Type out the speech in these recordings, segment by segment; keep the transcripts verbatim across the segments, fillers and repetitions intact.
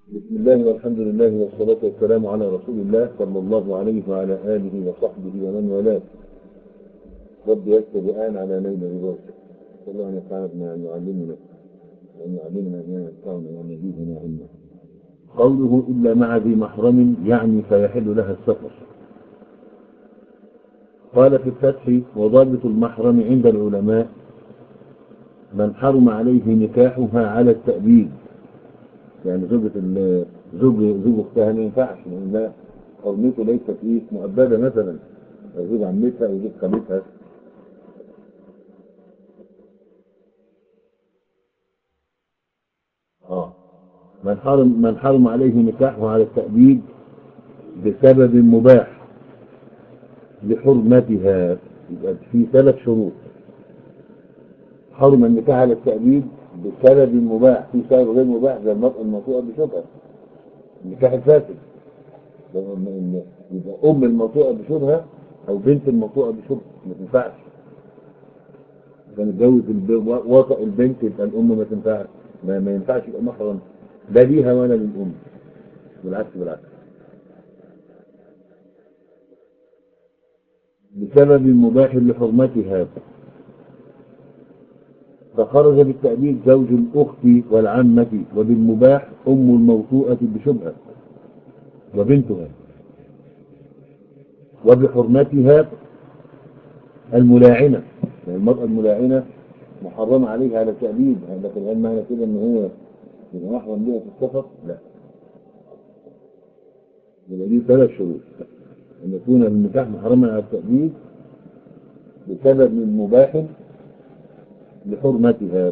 بسم الله والحمد لله والصلاة والسلام على رسول الله صلى الله عليه وعلى آله وصحبه ومن والاه. رب يكتب الآن على نيل رضاك. صلى الله أن يفعل بما يعلمنا وأن يعلمنا ما ينفعنا وأن يزيدنا علما. قوله إلا مع ذي محرم يعني فيحل لها السفر. قال في الفتح وضابط المحرم عند العلماء من حرم عليه نكاحها على التأبيد، يعني زوجة ال- زوج زوج اختها ما ينفعش لان حرمته ليست ايه مؤبده، مثلا او زوج عمتها او زوج خالتها. اه من حرم من حرم عليه نكاحه على التأبيد بسبب مباح لحرمتها، يبقى في ثلاث شروط. حرم النكاح على التأبيد بسبب مباح، في سبب غير مباح زي المرأة الموطوءة بشبهة، النكاح الفاسد. يبقى ام الموطوءة بشبهة او بنت الموطوءة بشبهة ما تنفعش. كان اتجوز الب- وطأ البنت يبقى الام ما تنفعش، ما, ما ينفعش يبقى محرم لا ليها ولا للام، بالعكس بالعكس. بسبب مباح لحرمتها، فخرج بالتأبيد زوج الأخت والعمة، وبالمباح أم الموطوءة بشبهة وبنتها، وبحرمتها الملاعنة، يعني المرأة الملاعنة محرمة عليها على التأبيد، لكن هل معنى كده ان هو يبقى محرم ليها في السفر؟ لا. يبقى دي ثلاث شروط: ان يكون النكاح محرما على التأبيد بسبب مباح لحرمتها.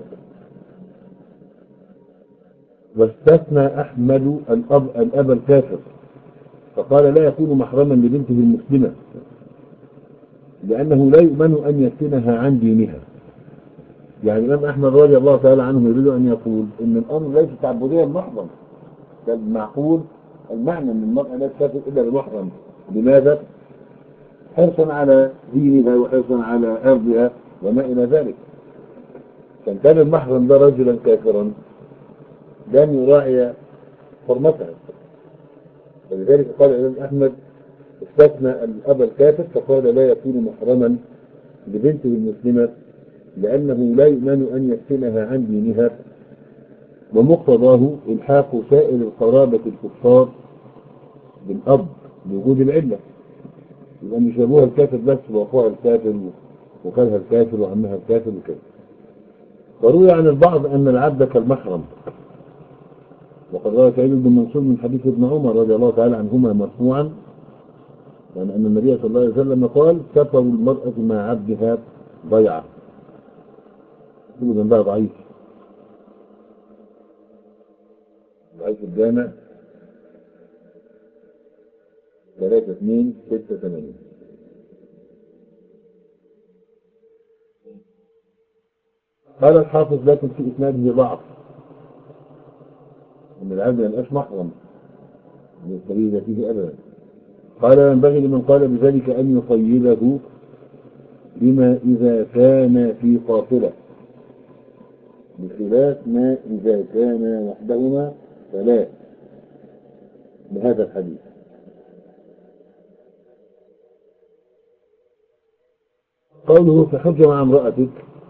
واستثنى أحمد الأب, الأب الكافر، فقال لا يكون محرما لبنته المسلمة لأنه لا يؤمن أن يفتنها عن دينها. يعني الإمام أحمد رضي الله تعالى عنه يريد أن يقول إن الأمر ليس تعبديا محضا، بل معقول المعنى أن المرأة لا تسافر إلا بمحرم. لماذا؟ حرصا على دينها وحرصا على أرضها وما إلى ذلك. فإن كان المحرم ده رجلا كافرا لن يراعي حرمتها، ولذلك قال الإمام أحمد استثنى الأب الكافر فقال لا يكون محرما لبنته المسلمة لأنه لا يؤمن أن يفتنها عن دينها، ومقتضاه إلحاق سائر القرابة الكفار بالأب لوجود العلة. يبقى مش أبوها الكافر بس وأخوها الكافر وخالها الكافر وعمها الكافر وكذا. وروي عن البعض أن العبد كالمحرم، وقد روى سعيد بن منصور من حديث ابن عمر رضي الله تعالى عنهما مرفوعا، يعني أن النبي صلى الله عليه وسلم قال سفر المرأة مع عبدها ضيعة. كله جنبها ضعيف، ضعيف الجامع ثلاثة اثنين ستة ثمانية. قال الحافظ لكن في إسناده ضعف، أن العبد ما يبقاش محرم للسبيل فيه أبدا. قال ينبغي لمن قال بذلك أن يقيده بما إذا كان في قافلة، بخلاف ما إذا كان وحدهما فلا، بهذا الحديث. قوله فحج مع امرأتك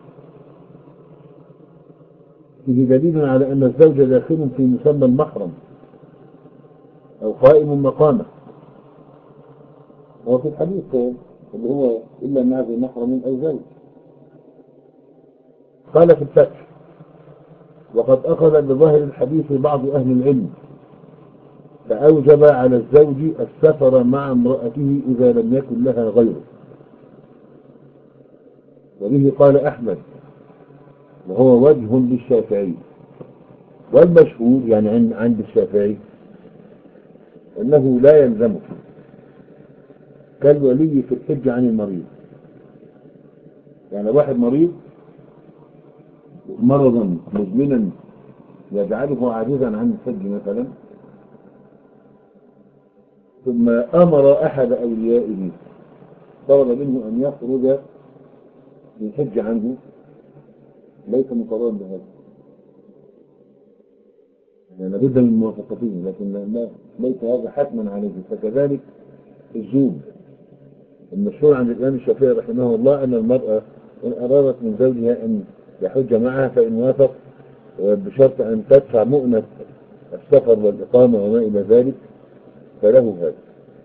فيه دليل على أن الزوج داخل في مسمى المحرم أو قائم مقامه. هو في الحديث اللي هو إلا مع ذي محرم أو زوج. قال في الفتح وقد أخذ بظاهر الحديث بعض أهل العلم فأوجب على الزوج السفر مع امرأته إذا لم يكن لها غيره، وبه قال أحمد وهو وجه للشافعي. والمشهور يعني عند عند الشافعي أنه لا يلزمه كالولي في الحج عن المريض. يعني واحد مريض مرضا مزمنا يجعله عاجزا عن الحج مثلا، ثم أمر أحد أوليائه طلب منه أن يخرج للحج عنه، ليس مقررا بهذا. يعني لابد من موافقته، لكن لا ليس هذا حتما عليه. فكذلك الزوج، المشهور عند الإمام الشافعي رحمه الله أن المرأة إن أرادت من زوجها أن يحج معها فإن وافق بشرط أن تدفع مؤنة السفر والإقامة وما إلى ذلك فله هذا.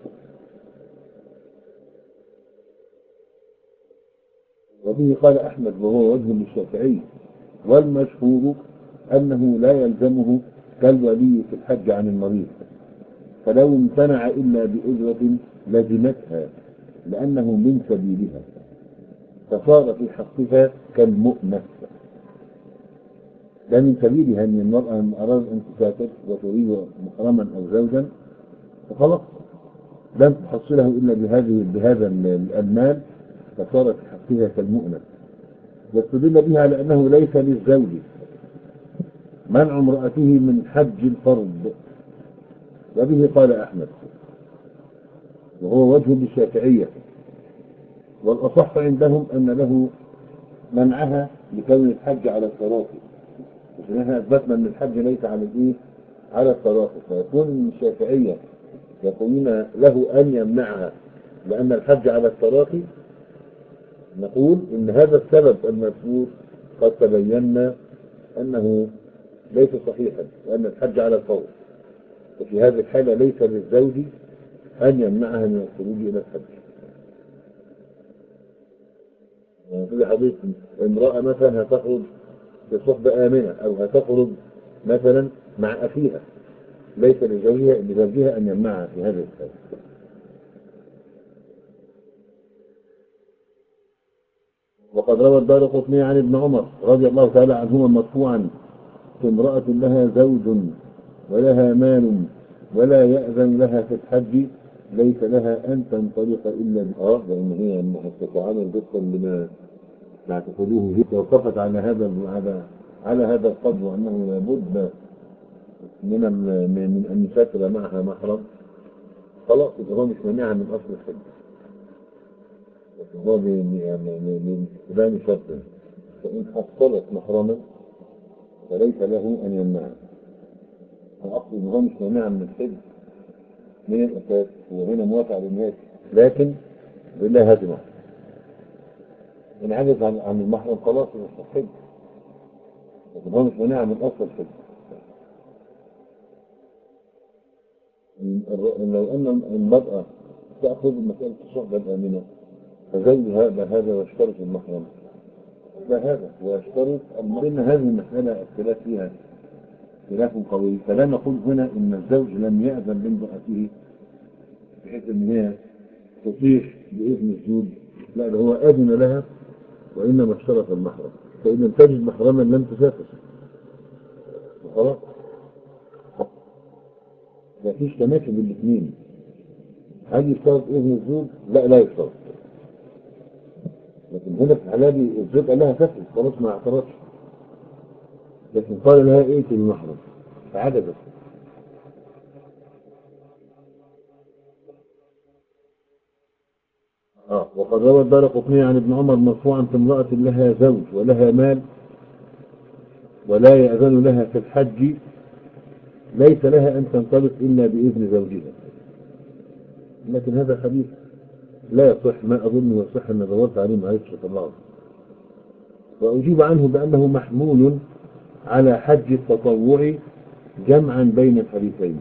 وبه قال أحمد وهو وجه للشافعي، والمشهور أنه لا يلزمه كالولي في الحج عن المريض، فلو امتنع إلا بأجرة لزمتها لأنه من سبيلها، فصار في حقها كالمؤنة. ده من سبيلها أن المرأة إن أراد أن تسافر وتريد محرما أو زوجا فخلاص لن تحصله إلا بهذه بهذا المال، فصار في حقها كالمؤنة. واستدل بها على أنه ليس للزوج منع امرأته من حج الفرض، وبه قال أحمد وهو وجه للشافعية. والأصح عندهم أن له منعها لكون الحج على التراخي، عشان احنا أثبتنا أن الحج ليس على الإيه؟ على التراخي، فيكون الشافعية يقولون له أن يمنعها لأن الحج على التراخي. نقول إن هذا السبب المذكور قد تبينا أنه ليس صحيحا، وأن الحج على الفور، وفي هذه الحالة ليس للزوج أن يمنعها من الخروج إلى الحج. في حديث امرأة مثلا هتخرج في صحبة آمنة أو هتخرج مثلا مع أخيها، ليس لزوجها لزوجها أن يمنعها في هذه الحالة. وقد روى الدارقطني عن ابن عمر رضي الله تعالى عنهما مرفوعا: في امرأة لها زوج ولها مال ولا يأذن لها في الحج ليس لها أن تنطلق إلا ب... اه لأن هي تتعامل وفقا لما تعتقدوه، هي توقفت على هذا على على هذا القدر، وأنه لابد من من من أن يسافر معها محرم، خلاص يبقى هو مش مانعها من أصل الحج، هو باستخدام شرط. فإن حصلت محرما فليس له أن يمنعها. الأصل إن هو مش مانعها من الحج من الأساس، هو هنا موافق على الناس، لكن بالله هذه محرم. إن عجز عن عن المحرم خلاص مش الحج، لكن هو مش مانعها من أصل الحج. لو أن المرأة تأخذ مسألة الصحبة الآمنة فزوجها بهذا ويشترط المحرم بهذا ويشترط أن هذه المسألة اختلاف فيها خلاف قوي، فلا نقول هنا إن الزوج لم يأذن لامرأته بحيث إن هي تصيح بإذن الزوج، لا ده هو أذن لها وإنما اشترط المحرم، فإن لم تجد محرما لم تسافر خلاص. ما فيش تماشي بالاثنين. هل يشترط إذن الزوج؟ لا لا يشترط. لكن هنا في الحالة دي الزوج قال لها سافر خلاص ما اعترضش، لكن قال لها ائتي المحرم فعجزت. اه وقد روى الدارقطني عن ابن عمر مرفوعا: في امرأة لها زوج ولها مال ولا يأذن لها في الحج ليس لها أن تنطلق إلا بإذن زوجها. لكن هذا الحديث لا يصح، ما أظنه يصح، أن دورت عليه ما عرفتش الله. وأجيب عنه بأنه محمول على حج التطوع جمعا بين الحديثين.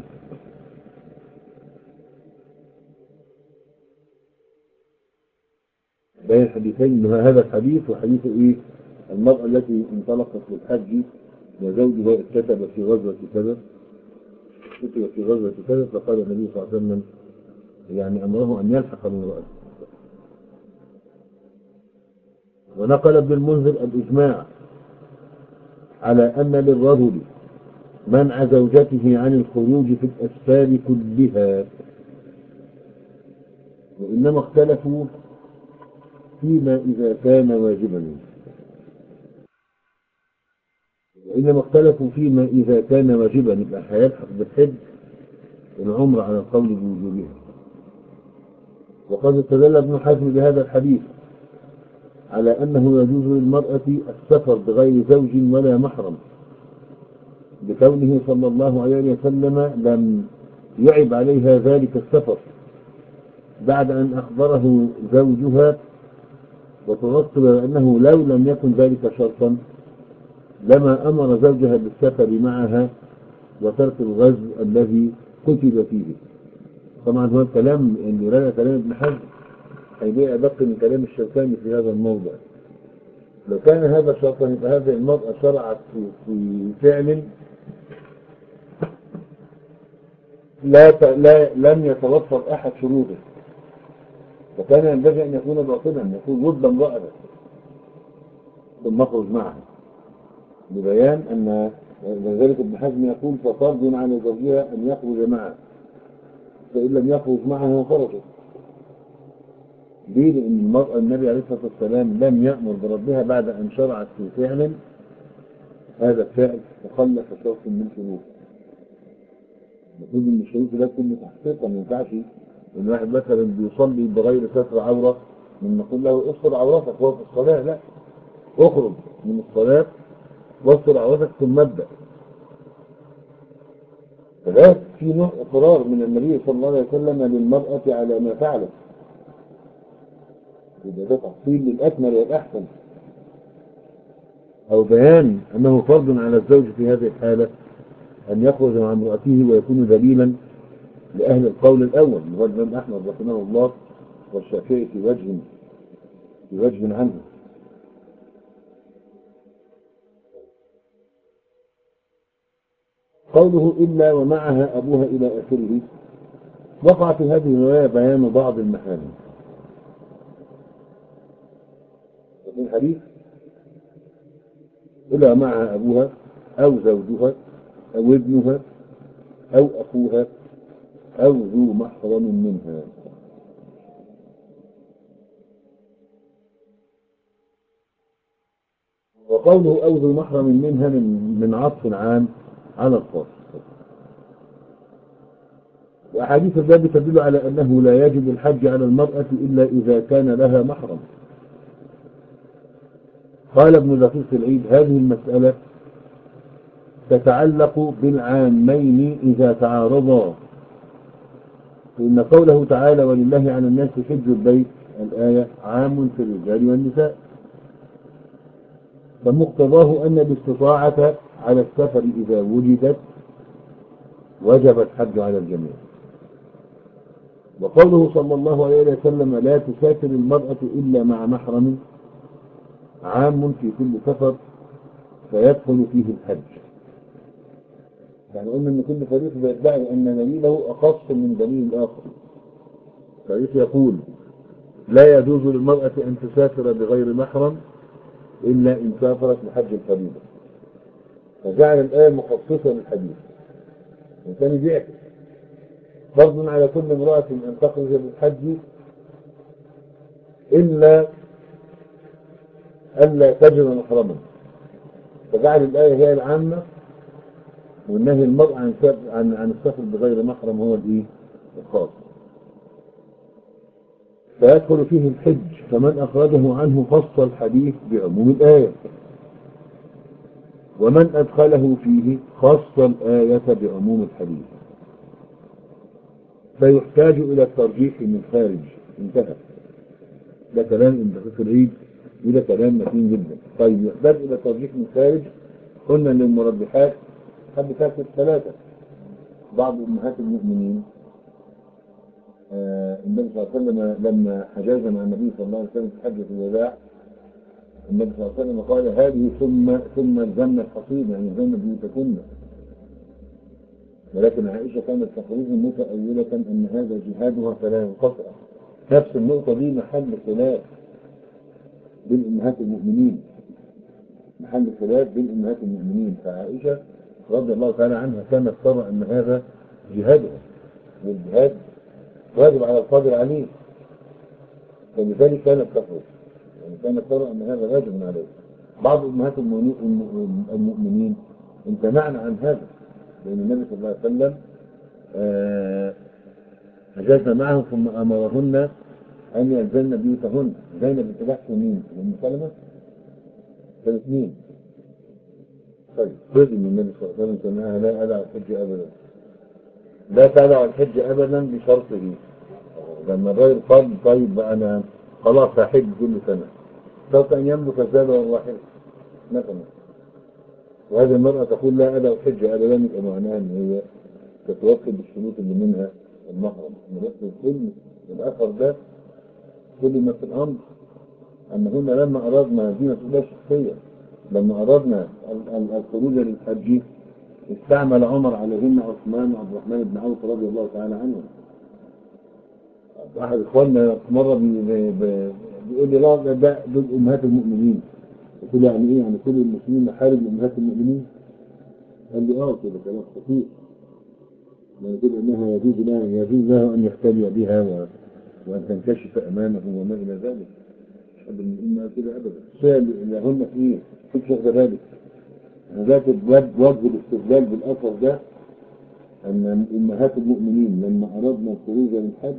بين الحديثين إنه هذا الحديث وحديث إيه؟ المرأة التي انطلقت للحج وزوجها اتكتب في غزوة كذا كتب في غزوة كذا، فقال النبي صلى الله عليه وسلم يعني أمره أن يلحق من رأسه. ونقل ابن المنذر الإجماع على أن للرجل منع زوجته عن الخروج في الأسفار كلها، وإنما اختلفوا فيما إذا كان واجبا وإنما اختلفوا فيما إذا كان واجبا يبقى هيلحق بالحج العمر على القول بوجوبها. وقد استدل ابن حزم بهذا الحديث على أنه يجوز للمرأة السفر بغير زوج ولا محرم، بكونه صلى الله عليه وسلم لم يعب عليها ذلك السفر بعد أن أخبره زوجها، وتوصل أنه لو لم يكن ذلك شرطا لما أمر زوجها بالسفر معها وترك الغزو الذي قتل فيه. طبعا هو الكلام اللي رأى كلام ابن حزم هيبقى أدق من كلام الشوكاني في هذا الموضع. لو كان هذا شرطا يبقى هذه المرأة شرعت في, في فعل لا, ت... لا لم يتوفر أحد شروطه، فكان ينبغي أن يكون باطلا، أن يكون ود امرأة ثم نخرج معها، لبيان أن لذلك ابن حزم يقول ففرض على زوجها أن يخرج معها، فإن لم يخرج معها خرجت. ليه؟ لأن المرأة النبي عليه الصلاة والسلام لم يأمر بربها بعد أن شرعت في فعل هذا الفعل وخلف شرط من شروط. المفروض ان الشروط ده كله تحقيقا، ما ينفعش ان واحد مثلا بيصلي بغير ستر عوره من نقول له استر عورتك وهو في الصلاه، لا، اخرج من الصلاه واستر عورتك ثم ابدا. فده في نوع اقرار من النبي صلى الله عليه وسلم للمراه على ما فعلت، وده تفصيل للاكمل والاحسن، او بيان انه فرض على الزوج في هذه الحاله ان يخرج مع امرأته ويكون دليلا لأهل القول الأول اللي هو الإمام أحمد رحمه الله والشافعي في وجه في وجه عنه. قوله إلا ومعها أبوها إلى آخره، وقع في هذه الرواية بيان بعض المحامل في الحديث، إلا ومعها أبوها أو زوجها أو ابنها أو أخوها أو ذو محرم منها. وقوله أو ذو محرم منها من, من عطف عام على الخاص. وأحاديث الباب تدل على أنه لا يجب الحج على المرأة إلا إذا كان لها محرم. قال ابن دقيق العيد هذه المسألة تتعلق بالعامين إذا تعارضا، فإن قوله تعالى ولله على الناس حج البيت الآية عام في الرجال والنساء، فمقتضاه أن الاستطاعة على السفر إذا وجدت وجب الحج على الجميع. وقوله صلى الله عليه وسلم لا تسافر المرأة إلا مع محرم عام في كل سفر فيدخل فيه الحج. يعني قلنا ان كل فريق بيدعي ان دليله اخص من دليل الاخر. فريق يقول لا يجوز للمرأة ان تسافر بغير محرم الا ان سافرت لحج الفريضة، فجعل الايه مخصصة للحديث. والثاني بيعكس فرض على كل امرأة ان تخرج للحج الا الا تجد محرما، فجعل الايه هي العامة والنهي المرء عن عن عن السفر بغير محرم هو الايه الخاص. فيدخل فيه الحج، فمن اخرجه عنه خص الحديث بعموم الايه، ومن ادخله فيه خص الايه بعموم الحديث، فيحتاج الى الترجيح من خارج. انتهى. ده كلام ابن دقيق العيد وده كلام متين جدا. طيب يحتاج الى الترجيح من خارج، قلنا ان المرجحات حد فاكر ثلاثه. بعض امهات المؤمنين آه النبي صلى الله عليه وسلم لما حجز مع النبي صلى الله عليه وسلم في حجة الوداع، النبي صلى الله عليه وسلم قال هذه ثم ثم الجنة الحصيد، يعني الجنة بيوتكن. ولكن عائشة كانت تخرج متأولة أن هذا جهادها فلا ينقطع. نفس النقطة دي محل خلاف بين أمهات المؤمنين، محل خلاف بين أمهات المؤمنين. فعائشة رضي الله تعالى عنها كانت ترى أن هذا جهادها، والجهاد واجب على القادر عليه، فلذلك كانت تخرج، يعني كانت ترى أن هذا واجب عليه. بعض أمهات المؤمنين امتنعن عن هذا، لأن النبي صلى الله عليه وسلم حجزنا معهم ثم أمرهن أن يلزمن بيوتهن. زينب بنت جحش مين؟ أم سلمة كانت مين؟ طيب جزء من النبي صلى الله عليه وسلم سمعها لا أدع الحج أبدا، لا تدع الحج أبدا بشرطه. لما الراجل قال طيب بقى أنا خلاص هحج كل سنة، شرط أن يملك الزاد والراحلة مثلا، وهذه المرأة تقول لا أدع الحج أبدا، يبقى معناها إن هي تتوكل بالشروط اللي منها المحرم. بس الكل الأثر ده كل ما في الأمر أنهن لما أردنا، دي مسؤولية شخصية، لما أردنا ال- ال- الخروج للحج استعمل عمر عليهن عثمان وعبد الرحمن بن عوف رضي الله تعالى عنهم. أحد إخواننا مرة بي- بي- بي- بيقول لي لا ده ده دول أمهات المؤمنين. قلت له يعني إيه؟ يعني كل المسلمين محارم أمهات المؤمنين؟ قال لي آه كده كلام خطير، يعني كده أنها يجوز لها يجوز له أن يحتمي بها و... وأن تنكشف أمامه وما إلى ذلك. مش قبل المؤمنين كده أبدا. الشيء اللي هم فيه كنت واخد بالك ذات وجه الاستدلال بالأثر ده أن أمهات المؤمنين لما أردنا الخروج للحج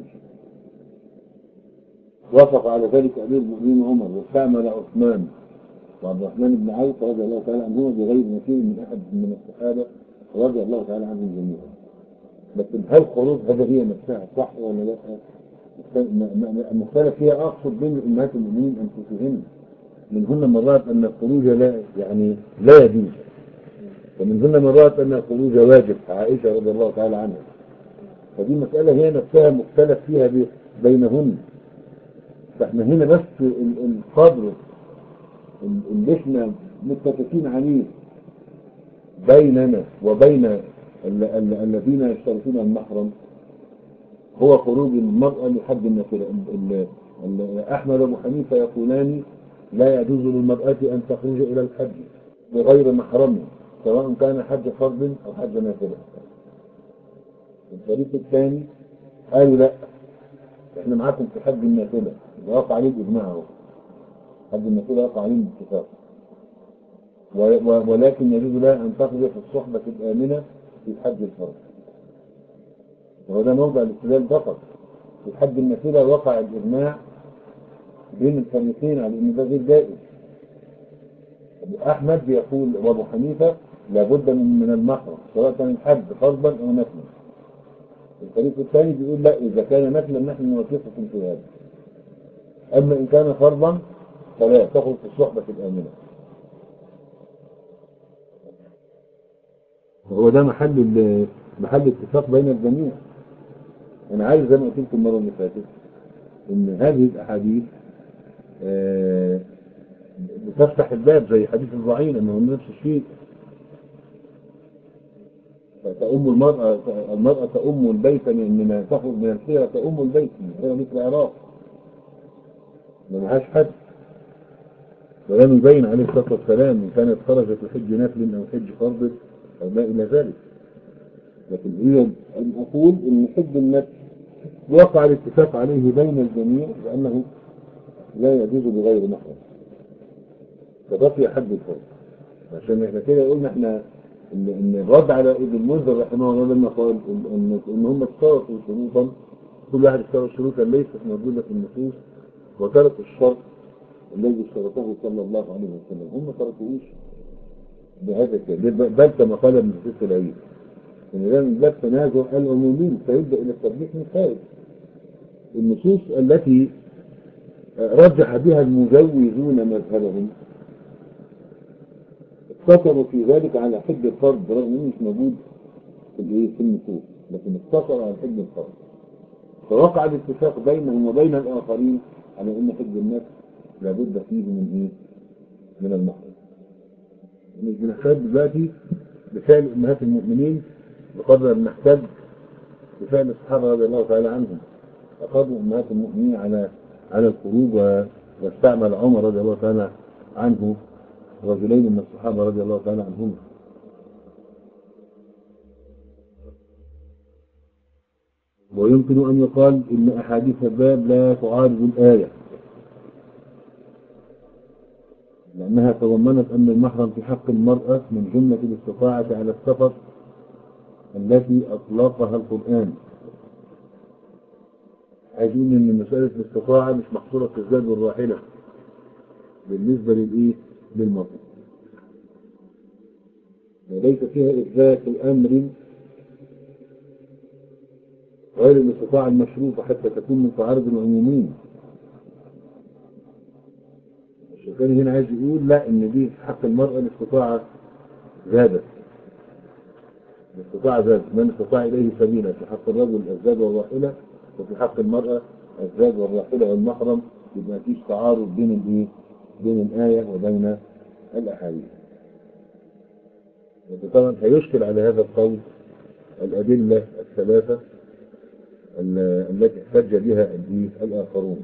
وافق على ذلك أمير المؤمنين عمر، واستعمل عثمان وعبد الرحمن بن عوف رضي الله تعالى عنهما بغير نكير من أحد من الصحابة رضي الله تعالى عنهم جميعا. لكن هل خروج هذا هي نفسها صح ولا لا؟ مختلف فيها. أقصد بين أمهات المؤمنين أنفسهن، منهن مرات أن الخروج لا يعني لا يجوز، ومنهن مرات أن الخروج واجب، عائشة رضي الله تعالى عنها. فدي مسألة هي نفسها مختلف فيها بي- بينهن. فاحنا هنا بس ال- القدر ال- اللي احنا متفقين عليه بيننا وبين ال- ال- الذين يشترطون المحرم هو خروج المرأة لحد النافلة. ال- ال- أحمد وأبو حنيفة يقولان لا يجوز للمرأة أن تخرج إلى الحج بغير محرم، سواء كان حج فرض أو حج نافلة. الفريق الثاني قالوا لا، احنا معاكم في حج النافلة، وقع عليه الإجماع اهو، حج النافلة وقع عليه الاتفاق، و- و- ولكن يجوز لها أن تخرج في الصحبة الآمنة في حج الفرض. وهو ده موضع الاستدلال فقط. في حج النافلة وقع الإجماع بين الفريقين على أن ده غير جائز. أحمد بيقول وأبو حنيفة لابد من من المحرم سواء كان الحج فرضا أو نفلا. الفريق الثاني بيقول لا، إذا كان نفلا نحن نوافقكم في هذا، أما إن كان فرضا فلا، تخرج في الصحبة الآمنة. وهو ده محل ال- محل اتفاق بين الجميع. أنا عارف زي ما قلت لكم المرة اللي فاتت إن هذه الأحاديث آه، بتفتح الباب زي حديث الضعين أنه نفس الشيء. تأم المرأة المرأة تأم البيت من من تخرج من الحيرة، تأم البيت من الحيرة مثل العراق ما معهاش حد، ولم يبين عليه الصلاة والسلام إن كانت خرجت لحج نفل أو حج فرض أو ما إلى ذلك. لكن هي أن أقول إن حج النفل وقع الاتفاق عليه بين الجميع بأنه لا يجوز بغير محرم، فبقي حج الفرض. عشان احنا كده قلنا احنا ان إن الرد على ابن المنذر رحمه الله لما قال ان ان إن هم اشترطوا شروطا، كل واحد اشترط شروطا ليست موجوده في النصوص، وتركوا الشرط الذي اشترطه صلى الله عليه وسلم، هم ما تركوهوش بهذا الكلام، بل كما قال ابن سيف العيد ان ده من باب تنازع العمومين فيبدا الى الترجيح من خارج النصوص التي رجح بها المجوزون مذهبهم. اقتصروا في ذلك على حج الفرض رغم انه مش موجود في الايه في النصوص، لكن اقتصروا على حج الفرض، فوقع الاتفاق بينهم وبين الاخرين على ان حج النفس لابد فيه من ايه؟ من المحرم. مش بنحتاج دلوقتي بفعل امهات المؤمنين بقدر ما نحتاج بفعل الصحابه رضي الله تعالى عنهم. اخذوا امهات المؤمنين على على الخروج و- واستعمل عمر رضي الله تعالى عنه رجلين من الصحابه رضي الله تعالى عنهم. ويمكن أن يقال إن أحاديث الباب لا تعارض الآية، لأنها تضمنت أن المحرم في حق المرأة من جملة الاستطاعة على السفر التي أطلقها القرآن. عايزين إن مسألة الاستطاعة مش محصورة في الزاد والراحلة بالنسبة للإيه؟ للمرأة. وليس فيها إثبات أمر غير الاستطاعة المشروطة حتى تكون من تعارض العمومين. الشيخاني هنا عايز يقول لا، إن دي في حق المرأة الاستطاعة زادت، الاستطاعة زادت، من استطاع إليه سبيلا في حق الرجل الزاد والراحلة، وفي حق المرأة الزاد والراحلة والمحرم. يبقى فيش تعارض بين الإيه؟ بين الآية وبين الأحاديث. طبعا هيشكل على هذا القول الأدلة الثلاثة التي احتج بها الآخرون.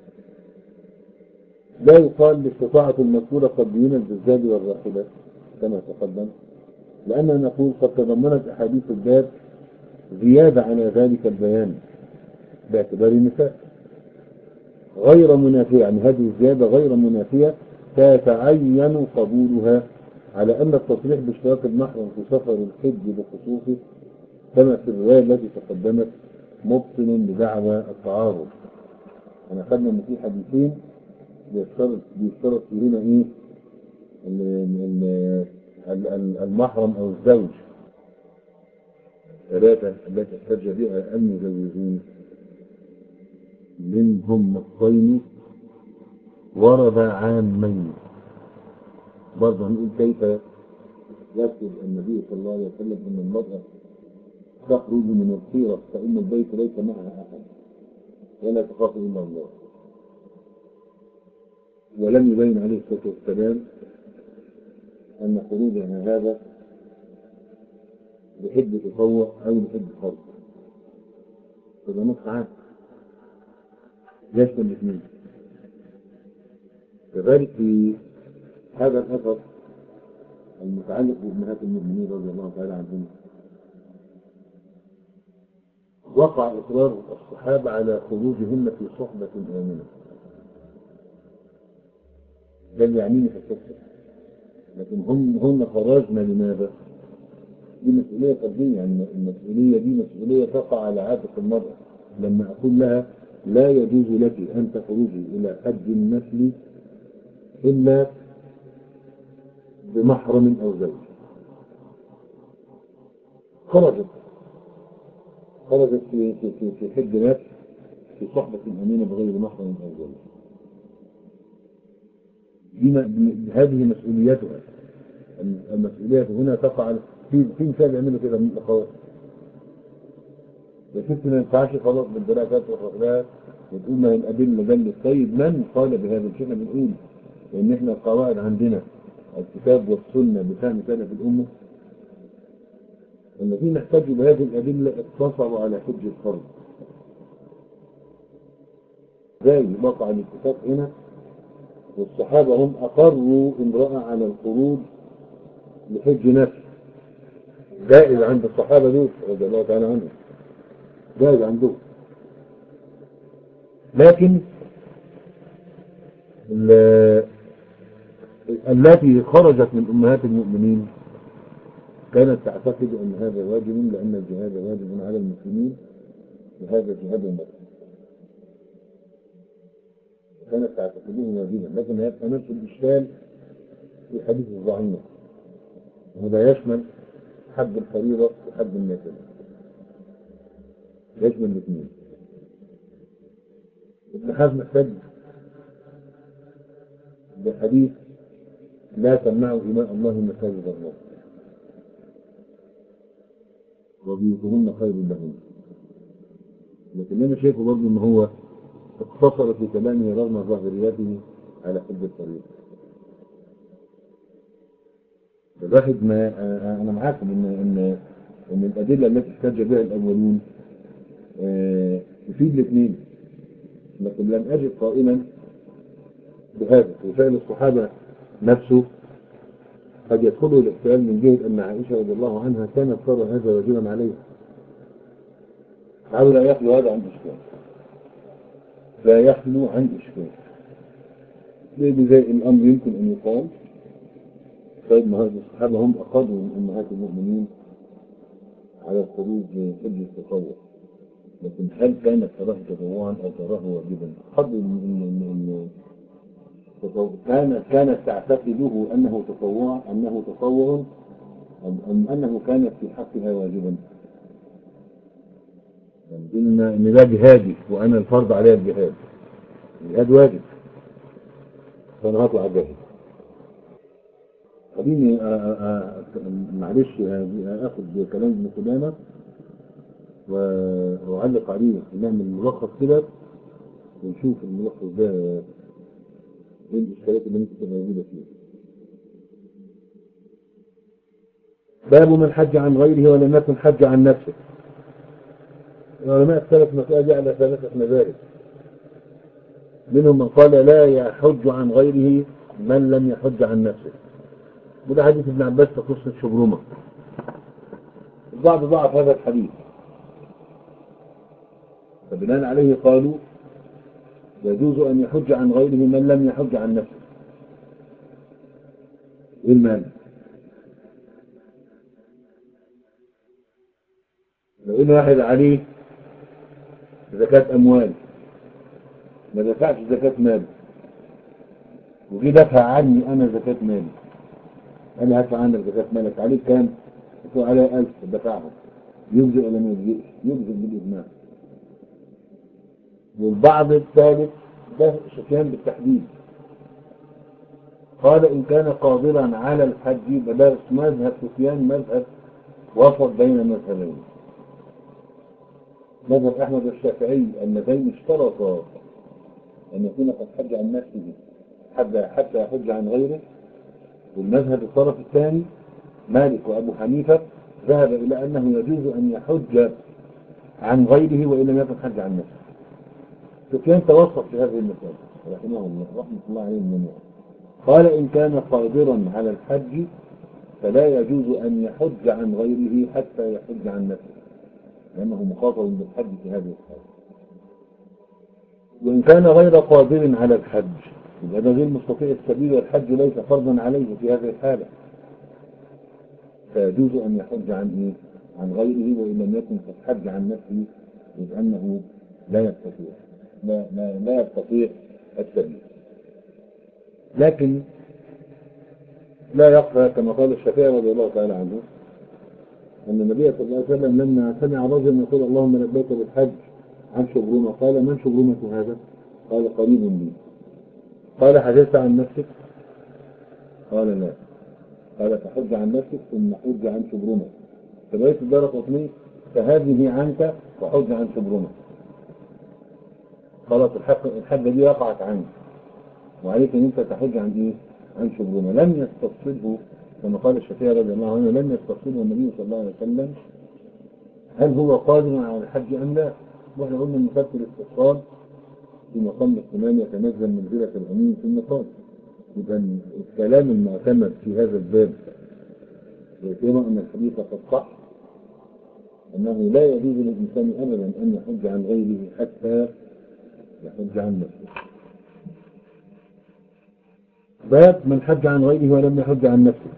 لا يقال الاستطاعة المذكورة قد بينت بالزاد والراحلة كما تقدم، لأننا نقول قد تضمنت أحاديث الباب زيادة على ذلك البيان باعتبار النساء غير منافية، يعني هذه الزيادة غير منافية تتعين قبولها، على أن التصريح باشتراك المحرم في سفر الحج بخصوصه كما في الرواية التي تقدمت مبطل لدعوى التعارض. أنا خدنا إن في حديثين بيشترط بيشترط فيهما إيه؟ ال- ال- ال- المحرم أو الزوج، ثلاثة التي احتج بها المزوجون منهم نصين ورد عامين. برضه هنقول كيف يكتب النبي صلى الله عليه وسلم أن المرأة تخرج من الحيرة فإن البيت ليس معها أحد ولا تخاف إلا الله، ولم يبين عليه الصلاة والسلام أن خروجها هذا لحد تطوع أو لحد فرض، فده نص عام يشمل الاثنين. كذلك في هذا الأثر المتعلق بأمهات المؤمنين رضي الله تعالى عنهم، وقع إصرار الصحابة على خروجهن في صحبة آمنة، ده اللي يعنيني في القصة. لكن هم هن خرجنا لماذا؟ دي مسؤولية فردية، يعني المسؤولية دي مسؤولية تقع على عاتق المرأة. لما أقول لها لا يجوز لك أن تخرجي إلى حج النسل إلا بمحرم أو زوج، خرجت خرجت في في في, في حج نسل في صحبة أمينة بغير محرم أو زوج. دي م- هذه مسؤوليتها. المسؤولية هنا تقع على- في في مثال يعملوا كده من الأخوات، يا ست ما ينفعش خلاص بالدرجات والرغبات وتقول ما الأدلة دلت. طيب من قال بهذا؟ مش احنا بنقول ان احنا القواعد عندنا الكتاب والسنة بفهم سلف الأمة. الذين احتجوا بهذه الأدلة اقتصروا على حج الفرض. زي وقع الاتفاق هنا، والصحابة هم أقروا امرأة على الخروج لحج نفس، جائز عند الصحابة دول رضي الله تعالى عنهم، جائز عندهم. لكن ال- التي خرجت من أمهات المؤمنين كانت تعتقد أن هذا واجب، لأن الجهاد واجب على المسلمين وهذا جهاد المرأة، كانت تعتقده واجبا. لكن هيبقى نفس الإشكال في الحديث الضعيف، وهذا يشمل حد الفريضة وحد النافلة، يشمل الاثنين. ابن حزم احتج بحديث لا تمنعوا إماء الله مساجد الله وبيوتهن خير لهن. لكن انا شايفه برضه ان هو اقتصر في كلامه رغم ظاهرياته على حد الفريضة. الواحد ما آه، انا معاكم ان ان ان الادله التي احتج بها الاولون آه، تفيد الاثنين، لكن لم اجد قائلا بهذا. وفعل الصحابه نفسه قد يدخله الاحتمال من جهه ان عائشه رضي الله عنها كانت ترى هذا واجبا عليها، أو لا يخلو هذا عن اشكال، لا يخلو عن اشكال. زي الامر يمكن ان يقال طيب ما هذه الصحابه هم اقروا من امهات المؤمنين على الخروج حج التطوع، لكن هل كانت تراه تطوعا او تراه واجبا؟ قد ان التطوع كانت كانت تعتقده انه تطوع انه تطوع أم أم أنه كانت في حقها واجبا؟ يعني قلنا إن ده جهادي وأنا الفرض عليها الجهاد، الجهاد واجب، فأنا هطلع جاهد. خليني أ- أ- أ- معلش أ- آخد كلام ابن قدامة و- وأعلق عليه، نعمل ملخص كده ونشوف الملخص ده إيه الإشكالات اللي ممكن تبقى موجودة فيه. باب من حج عن غيره ولم يكن حج عن نفسه. العلماء اختلفوا المسألة دي على ثلاثة مذاهب. منهم من قال لا يحج عن غيره من لم يحج عن نفسه، وده حديث ابن عباس في قصة شبرمة. البعض ضعف هذا الحديث، فبناء عليه قالوا يجوز أن يحج عن غيره من لم يحج عن نفسه. إيه المانع؟ لو إن واحد عليه زكاة أموال ما دفعش زكاة مال، وجي دفع عني أنا زكاة مالي، أنا هدفع عنك زكاة مالك، عليك كام؟ يقول عليها ألف دفعها، يجزئ ولا ما يجزئش؟ يجزئ بالإجماع. والبعض الثالث ده سفيان بالتحديد قال إن كان قادرا على الحج، فده مذهب سفيان مذهب وسط بين المذهبين. مذهب أحمد والشافعي اللذين اشترطا أن يكون قد حج عن نفسه حتى حتى يحج عن غيره. والمذهب الطرف الثاني مالك وأبو حنيفة ذهب إلى أنه يجوز أن يحج عن غيره وإن لم يكن حج عن نفسه. سفيان توسط في هذه المسألة رحمه الله رحمة الله عليه الجميع. قال إن كان قادرا على الحج فلا يجوز أن يحج عن غيره حتى يحج عن نفسه، لأنه مخاطب بالحج في هذه الحالة. وإن كان غير قادر على الحج يبقى ده غير مستطيع السبيل، والحج ليس فرضا عليه في هذه الحالة، فيجوز أن يحج عن إيه؟ عن غيره وإن لم يكن قد حج عن نفسه، لأنه لا يستطيع لا, لا, لا يستطيع السبيل. لكن لا يخفى كما قال الشافعي رضي الله تعالى عنه أن النبي صلى الله عليه وسلم لما سمع رجل يقول اللهم لبيك بالحج عن شبرمة قال من شبرمة هذا؟ قال قريب لي. قال حجزت عن نفسك؟ قال لا. قال فحج عن نفسك ثم حج عن شبرمة. فبقيت الدار قطني فهذه عنك وحج عن شبرمة، خلاص الحق الحجة دي وقعت عنك وعليك ان انت تحج عن ايه؟ عن شبرمة. لم يستفصله كما قال الشافعي رضي الله عنه، لم يستفصله النبي صلى الله عليه وسلم هل هو قادر على الحج ام لا. واحنا قلنا ان فك الاستفصال في مقام الاحتمال يتنزل منزلة الامين في المقام. يبقى الكلام المعتمد في هذا الباب يعتبر ان الحديث قد صح انه لا يجوز للانسان ابدا ان يحج عن غيره حتى يحج عن نفسه. باب من حج عن غيره ولم يحج عن نفسه.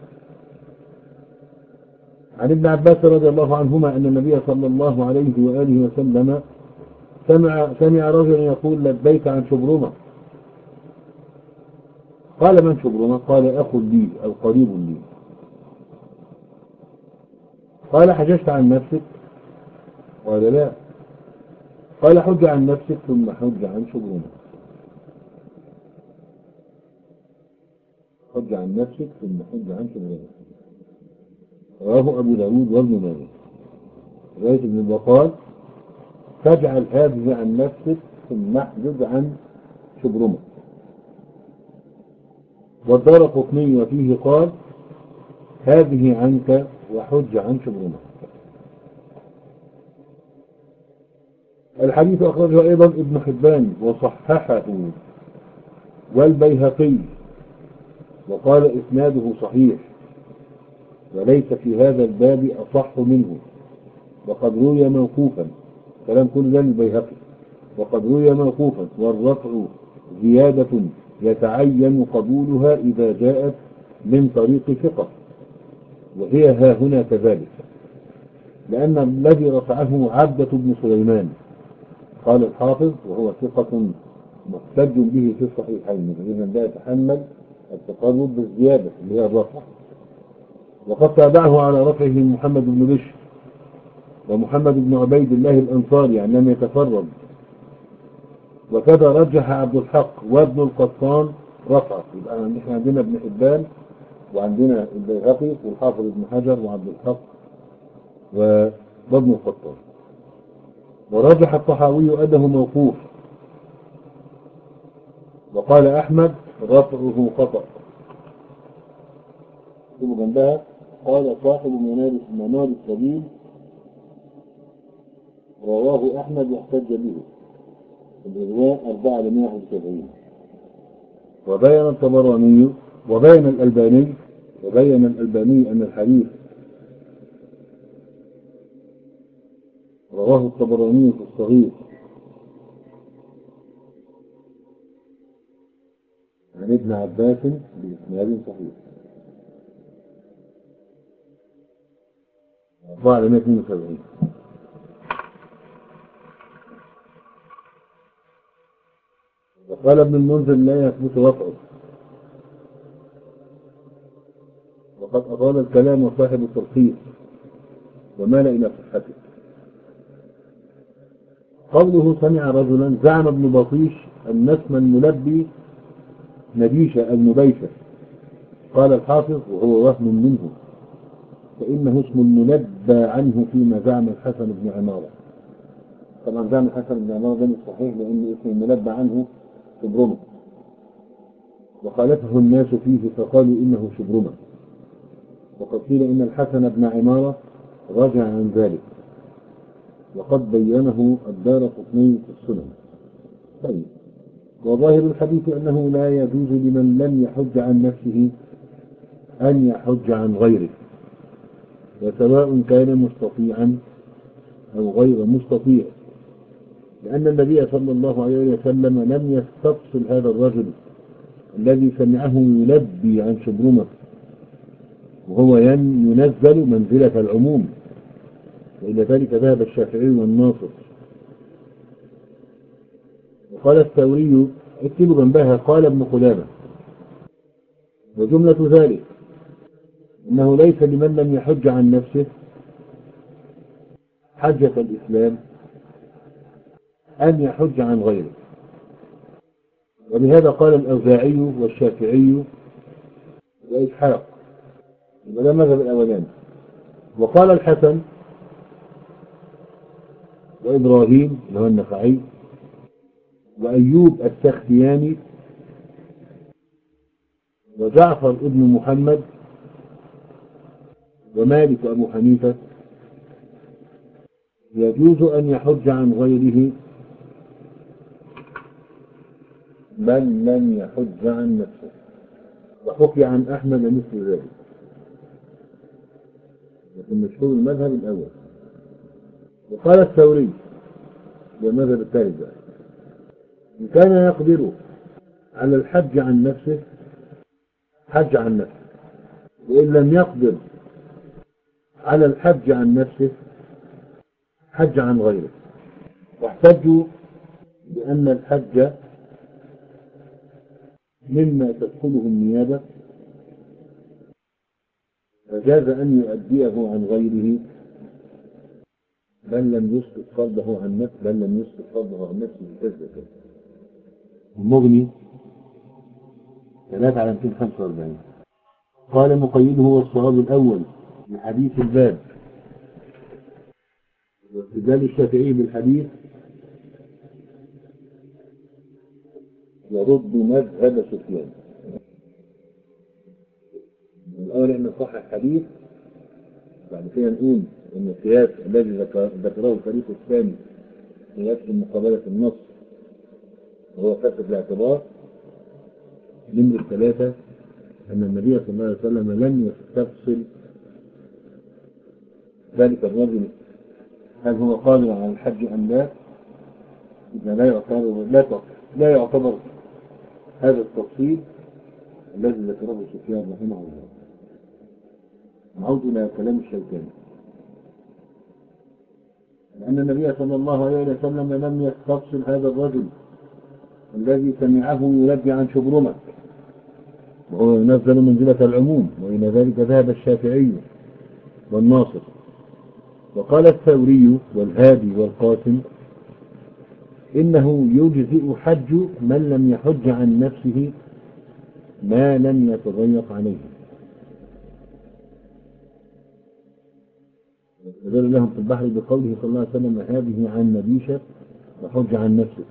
عن ابن عباس رضي الله عنهما أن النبي صلى الله عليه وآله وسلم سمع, سمع رجلا يقول لبيك عن شبرمة. قال من شبرمة؟ قال أخ لي أو قريب لي. قال حججت عن نفسك؟ قال لا. قال حج عن نفسك ثم حج عن شبرمة. حج عن نفسك ثم حج عن شبرمة. رواه أبو داود وابن ماجه. رواية ابن البطال تجعل هذه عن نفسك ثم احجج عن شبرمة. والدار قطني وفيه قال هذه عنك وحج عن شبرمة. الحديث أخرجه أيضا ابن حبان وصححه والبيهقي وقال إسناده صحيح وليس في هذا الباب أصح منه، وقد روي موقوفا. كلام كل ده للبيهقي. وقد روي موقوفا والرفع زيادة يتعين قبولها إذا جاءت من طريق ثقة، وهي ها هنا كذلك، لأن الذي رفعه عبدة بن سليمان قال الحافظ وهو ثقة محتج به في الصحيحين، إذن لا يتحمل التقرب بالزيادة اللي هي الرفع. وقد تابعه على رفعه محمد بن بشر ومحمد بن عبيد الله الأنصاري، يعني لم يتفرد. وكذا رجح عبد الحق وابن القطان رفعه. يبقى احنا عندنا ابن حبان وعندنا البيهقي والحافظ ابن حجر وعبد الحق وابن القطان. ورجح الطحاوي أنه موقوف، وقال أحمد رفعه خطأ. ثم جنبها قال صاحب منار منار السبيل رواه أحمد واحتج به الإرواء أربعة لمئة وواحد وسبعين. وبين الطبراني وبين الألباني وبين الألباني أن الحديث رواه الطبراني في الصغير عن ابن عباس بإسناد صحيح أربعة لمئة واثنين وسبعين. وقال ابن المنذر لا يثبت رفعه، وقد أطال الكلام صاحب التلخيص ومال إلى صحته. قوله سمع رجلا، زعم ابن بطيش أن اسم الملبي نبيشة أو نبيشة. قال الحافظ وهو وهم منه، فإنه اسم المنبى عنه فيما زعم الحسن بن عمارة. طبعا زعم الحسن بن عمارة ده مش صحيح، لأن اسم المنبى عنه شبرمة، وخالفه الناس فيه فقالوا إنه شبرمة. وقد قيل إن الحسن بن عمارة رجع عن ذلك، وقد بينه الدارقطني في السنن. طيب، وظاهر الحديث أنه لا يجوز لمن لم يحج عن نفسه أن يحج عن غيره، وسواء كان مستطيعا أو غير مستطيع، لأن النبي صلى الله عليه وسلم لم يستفصل هذا الرجل الذي سمعه يلبي عن شبرمة، وهو ينزل منزلة العموم، وإلى ذلك ذهب الشافعي والناصر. وقال الثوري، اكتبوا جنبها قال ابن قدامة، وجملة ذلك إنه ليس لمن لم يحج عن نفسه حجة الإسلام أن يحج عن غيره. ولهذا قال الأوزاعي والشافعي وإسحاق، وده مذهب الأولاني. وقال الحسن وإبراهيم اللي هو النخعي وأيوب السختياني وجعفر ابن محمد ومالك وأبو حنيفة يجوز أن يحج عن غيره من لم يحج عن نفسه. وحكي عن أحمد مثل ذلك، لكن مشهور المذهب الأول. وقال الثوري والمذهب الثالث بقى، إن كان يقدر على الحج عن نفسه حج عن نفسه، وإن لم يقدر على الحج عن نفسه حج عن غيره. واحتجوا بأن الحج مما تدخله النيابة، فجاز أن يؤديه عن غيره بل لم يسقط فرضه عن نفسه بل لم يسقط فرضه عن نفسه كذا. المغني ثلاثة على مئتين وخمسة وأربعين. قال مقيده والصواب الأول لحديث الباب، واستدلال الشافعي بالحديث يرد مذهب سفيان. الأول أن نصح الحديث، بعد كده نقول أن القياس الذي ذكره الفريق الثاني قياس مقابلة النص وهو فاسد الاعتبار. نمرة ثلاثة أن النبي صلى الله عليه وسلم لم يستفصل ذلك الرجل هل هو قادر على الحج أم لا، إذا لا يعتبر لا لا يعتبر هذا التفصيل الذي ذكره سفيان رحمه الله. نعود إلى كلام الشوكاني، لأن النبي صلى الله عليه وسلم لم يستفصل هذا الرجل الذي سمعه يلبي عن شبرمة، وهو ينزل منزلة العموم، وإلى ذلك ذهب الشافعي والناصر. وقال الثوري والهادي والقاسم إنه يجزئ حج من لم يحج عن نفسه ما لم يتضيق عليه. نزل لهم في البحر بقوله صلى الله عليه وسلم هذه عن نبيشة وحج عن نفسه.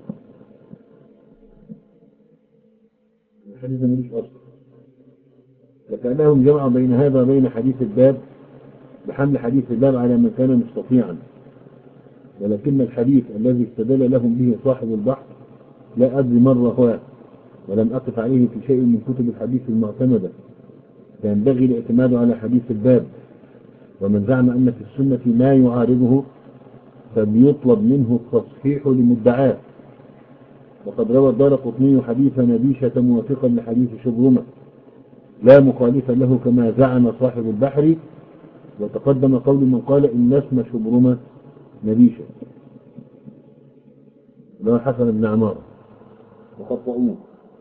الحديث ملوش أصل، لكأنهم جمعوا بين هذا وبين حديث الباب بحمل حديث الباب على من كان مستطيعا، ولكن الحديث الذي استدل لهم به صاحب البحر لا أدري من رواه، ولم أقف عليه في شيء من كتب الحديث المعتمدة، فينبغي الاعتماد على حديث الباب. ومن زعم أن في السنة ما يعارضه فليطلب منه التصحيح لمدعاه. وقد روى الدارقطني حديث نبيشة موافقا لحديث شبرمة لا مخالفا له كما زعم صاحب البحر، وتقدم قول من قال إن اسم شبرمة نبيشة له حسن بن عمار وقد رأوه.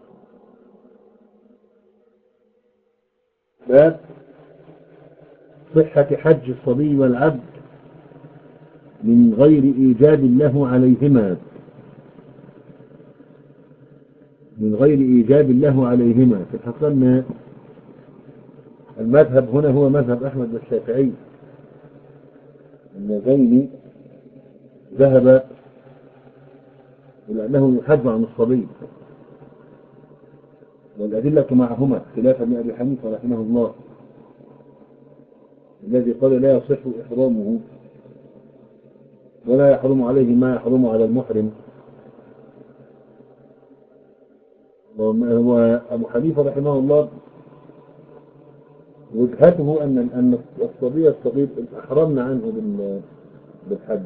باب صحة حج الصبي والعبد من غير إيجاب له عليهما من غير إيجاب له عليهما في الحقيقة أن المذهب هنا هو مذهب أحمد والشافعي، اللذين ذهب إلى أنه يحج عن الصبي، والأدلة معهما خلافا لأبي حنيفة رحمه الله الذي قال لا يصح إحرامه ولا يحرم عليه ما يحرم على المحرم. وأبو حنيفة رحمه الله وجهته أن أن الصبي الصغير أحرمنا عنه بالحج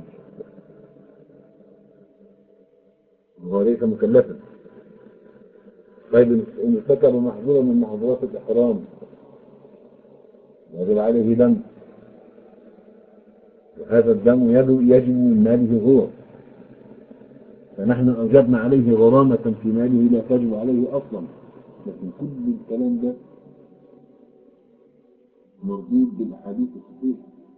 وهو ليس مكلفا. طيب إن ارتكب محظورا من محظورات الإحرام يجب عليه دم، وهذا الدم يجب من ماله هو، فنحن أوجبنا عليه غرامة في ماله لا تجب عليه أصلا. لكن كل الكلام ده مردود بالحديث الصحيح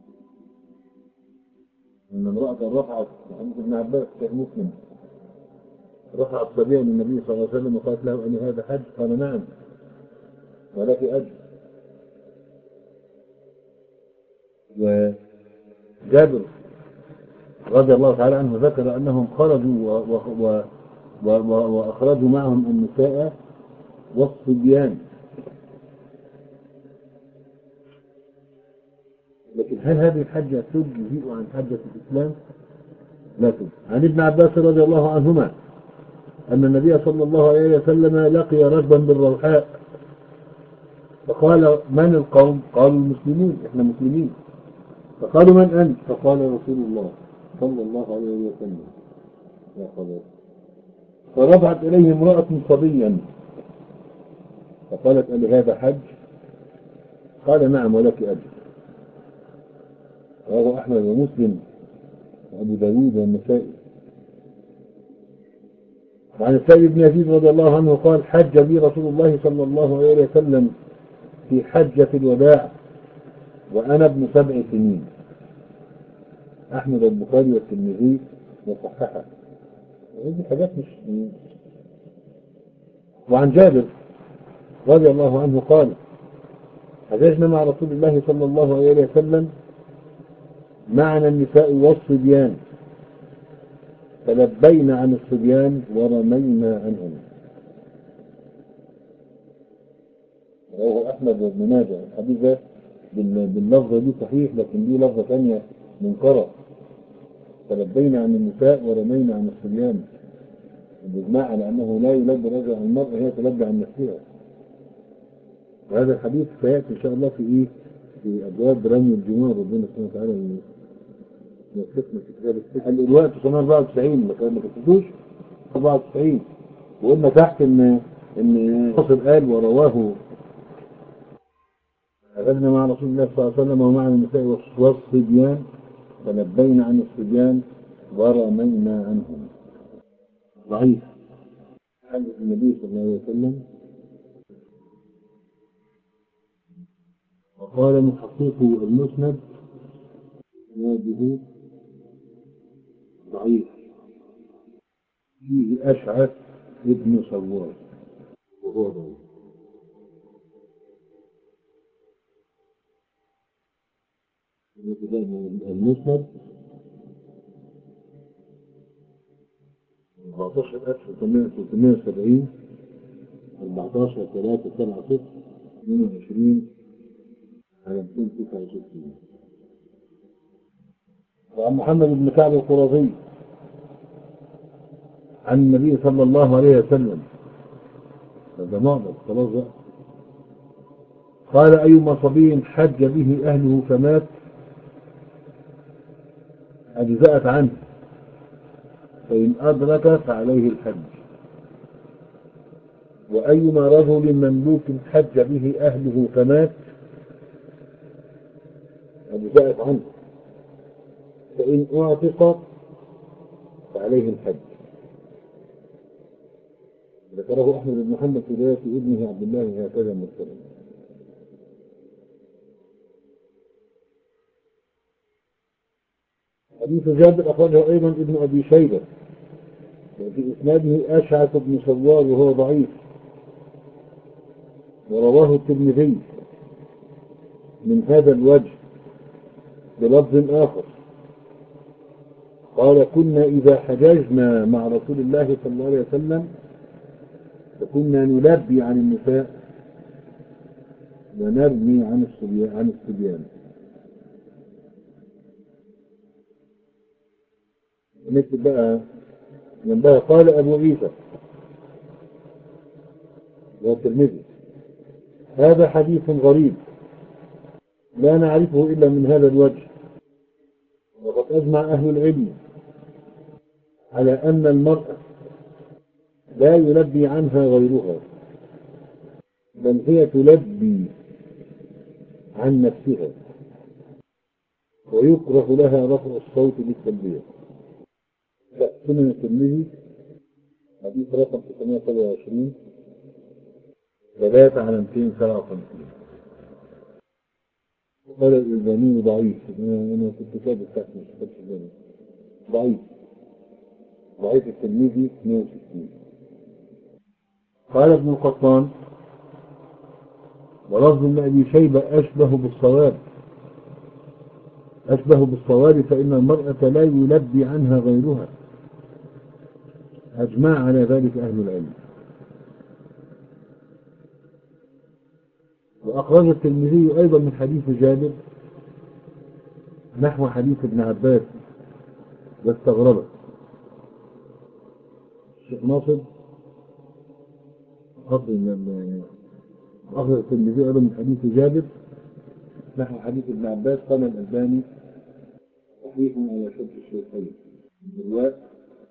ان امرأة رفعت حديث ابن عباس في مسلم رفعت صبيا للنبي صلى الله عليه وسلم وقالت له أن هذا حج؟ قال نعم ولك أجر. وجابر رضي الله تعالى عنه ذكر أنهم خرجوا و و و و وأخرجوا معهم النساء والصبيان. لكن هل هذه الحجة تجزئ عن حجة الإسلام؟ لا تجزئ. عن ابن عباس رضي الله عنهما أن النبي صلى الله عليه وسلم لقي ركبا بالروحاء فقال من القوم؟ قالوا المسلمون، احنا مسلمين. فقالوا من أنت؟ فقال رسول الله صلى الله عليه وسلم. يا خلاص. فرفعت إليه امرأة صبيا فقالت ألي هذا حج؟ قال نعم ولك أجر. رواه أحمد ومسلم وأبو داود والنسائي. وعن السائب بن يزيد رضي الله عنه قال حج بي رسول الله صلى الله عليه وسلم في حجة الوداع وأنا ابن سبع سنين. أحمد البخاري والترمذي وصححه. هذه حاجات مش. وعن جابر رضي الله عنه قال حججنا مع رسول الله صلى الله عليه وسلم معنا النساء والصبيان فلبينا عن الصبيان ورمينا عنهم. رواه أحمد وابن ماجه. الحديث ده باللفظة دي صحيح، لكن دي لفظة ثانية منكرة. فلبينا عن النساء ورمينا عن الصبيان بالإجماع على أنه لا يلبي الرجل عن المرأة، هي تلبي عن نفسها. وهذا الحديث سيأتي إن شاء الله في إيه؟ في أبواب رمي الجمار. ربنا سبحانه وتعالى يوفقنا في كتاب السحر. الإرواء تسعمائة وأربعة وتسعين ما كتبتوش أربعة وتسعين. وقلنا تحت إن إن ناصر قال ورواه خرجنا مع رسول الله صلى الله عليه وسلم ومعنا النساء والصبيان فلبينا عن الصبيان ورمينا عنهم. ضعيف. حديث النبي صلى الله عليه وسلم وقال محقق المسند إسناده ضعيف فيه أشعث ابن سوار وهو ضعيف. المسند أربعتاشر ألف وثلاثمائة وسبعين أربعتاشر ثلاثة سبعة صفر اثنين وعشرين على مئتين وتسعة وستين. وعن محمد بن كعب القرظي عن النبي صلى الله عليه وسلم هذا معضل خلاص بقى قال أيما صبي حج به أهله فمات أجزأت عنه فإن أدرك فعليه الحج. وأيما رجل مملوك حج به أهله فمات أجزأت عنه فإن أعتق فعليه الحج. ذكره أحمد بن محمد في رواية ابنه عبد الله هكذا مرسلا. حديث جابر أخرجه أيضا ابن أبي شيبة وفي إسناده أشعث بن سوار وهو ضعيف. ورواه الترمذي من هذا الوجه بلفظ آخر قال كنا إذا حججنا مع رسول الله صلى الله عليه وسلم فكنا نلبي عن النساء ونرمي عن الصبيان عن الصبيان. نكتب بقى جنبها قال أبو عيسى والترمذي هذا حديث غريب لا نعرفه إلا من هذا الوجه. وقد أجمع أهل العلم على أن المرأة لا يلبي عنها غيرها بل هي تلبي عن نفسها ويكره لها رفع الصوت بالتلبية. لا سنن الترمذي حديث رقم تسعمائة وسبعة وعشرين ثلاثة على مئتين وسبعة وخمسين. قال الألباني ضعيف. أنا كنت كاتب تحت مش كاتب بالي ضعيف ضعيف الترمذي اثنين وستين. قال ابن القطان ولفظ ابن أبي شيبة أشبه بالصواب أشبه بالصواب فإن المرأة لا يلبي عنها غيرها. أجمع على ذلك أهل العلم. وأخرج الترمذي أيضا من حديث جابر نحو حديث ابن عباس واستغربه. الشيخ ناصر أخرج الترمذي أيضا من حديث جابر نحو حديث ابن عباس قال الألباني صحيح على شرط الشيخين الرواء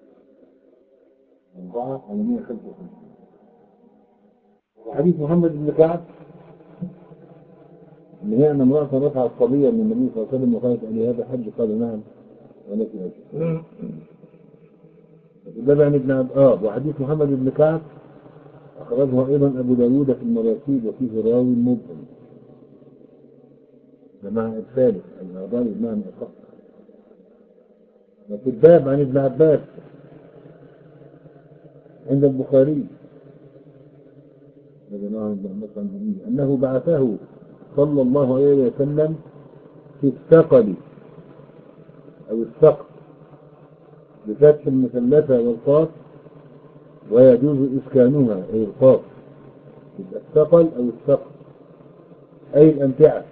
أربعة على مئة وخمسة وخمسين. وحديث محمد بن كعب ان هي ان امرأة رفعت صبيا من النبي صلى الله عليه وسلم وقالت ألي هذا حج قال نعم ولك أجر. ده عن ابن عبد اه وحديث محمد بن كعب أخرجه أيضا أبو داود في المراسيل وفيه راوي مبهم بمعنى الثالث الأعضاء بمعنى أصح. وفي الباب عن ابن عباس عند البخاري أنه بعثه صلى الله عليه وسلم في الثقل أو الثقل بفتح المثلثة والقاف ويجوز إسكانها أي القاف الثقل أو الثقل أي الأمتعة.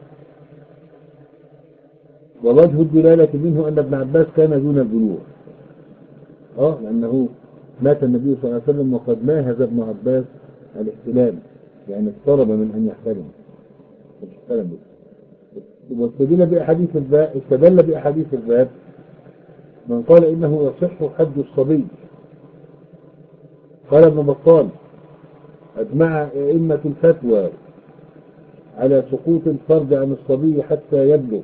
ووجه الدلالة منه أن ابن عباس كان دون البلوغ اه لأنه مات النبي صلى الله عليه وسلم وقد ناهز ابن عباس الاحتلام يعني اقترب من أن يحتلم. واستدل بأحاديث الباب استدل بأحاديث الباب من قال إنه يصح حج الصبي. قال ابن بطال أجمع أئمة الفتوى على سقوط الفرد عن الصبي حتى يبلغ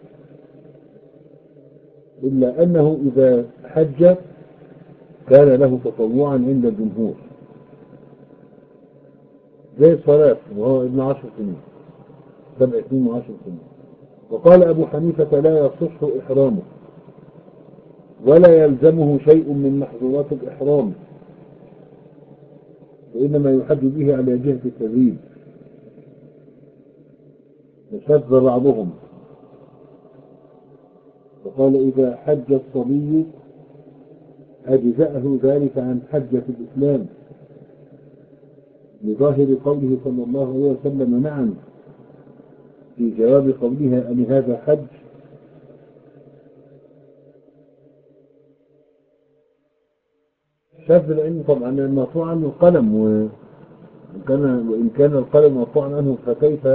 إلا أنه إذا حج كان له تطوعا عند الجمهور زي الصلاة وهو ابن عشر سنين سبع سنين وعشر سنين. وقال أبو حنيفة لا يصح إحرامه ولا يلزمه شيء من محظورات الإحرام، وإنما يحج به على جهة التدريب. فشذ بعضهم وقال إذا حج الصبي أجزأه ذلك عن حجة الإسلام، لظاهر قوله صلى الله عليه وسلم نعم في جواب قولها أن هذا حج. شاذ لأن طبعا المرفوع عنه القلم، وإن كان, وإن كان القلم مرفوع عنه فكيف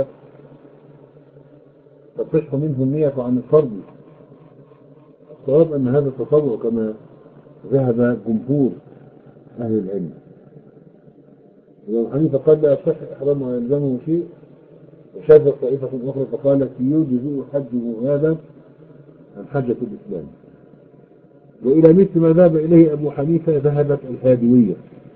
تصح منه النية عن الفرض؟ الصواب أن هذا التطوع كما ذهب جمهور أهل العلم. ابن حنيفة قال لا يصح إحرام ويلزمه شيء، وشاذ طائفة أخرى فقالت يجزئ حجه هذا عن حجة الإسلام. وإلى مثل ما ذهب إليه أبو حنيفة ذهبت الهادوية.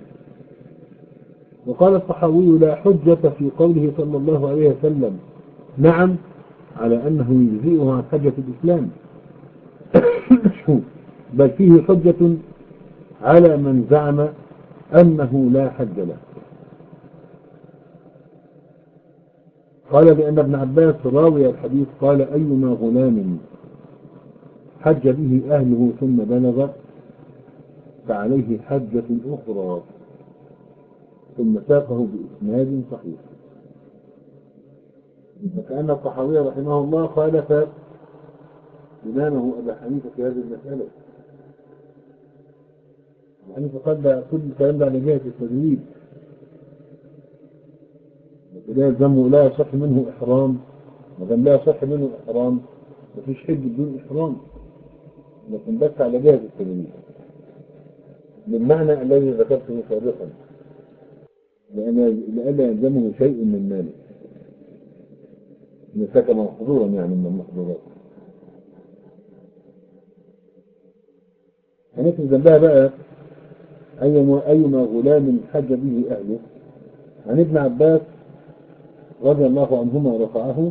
وقال الطحاوي لا حجة في قوله صلى الله عليه وسلم نعم على أنه يجزئه عن حجة الإسلام، بل فيه حجة على من زعم أنه لا حج له. قال بأن ابن عباس راوي الحديث قال أيما غلام حج به أهله ثم بلغ فعليه حجة أخرى، ثم ساقه بإسناد صحيح. فكأن الطحاوي رحمه الله خالف إمامه أبا حنيفة في هذه المسألة. أبو حنيفة قال كل الكلام ده على جهة التدريب، لا يلزمه لا يصح منه إحرام، ما دام لا يصح منه إحرام مفيش حج بدون إحرام، لكن بس على جهة التدريب بالمعنى الذي ذكرته سابقا، لأن لا يلزمه شيء من ماله إن سكن محظورا، يعني من المحظورات. هنكتب ذنبها بقى أيما أيما غلام حج به أهله. عن ابن عباس رضي الله عنهما رفعه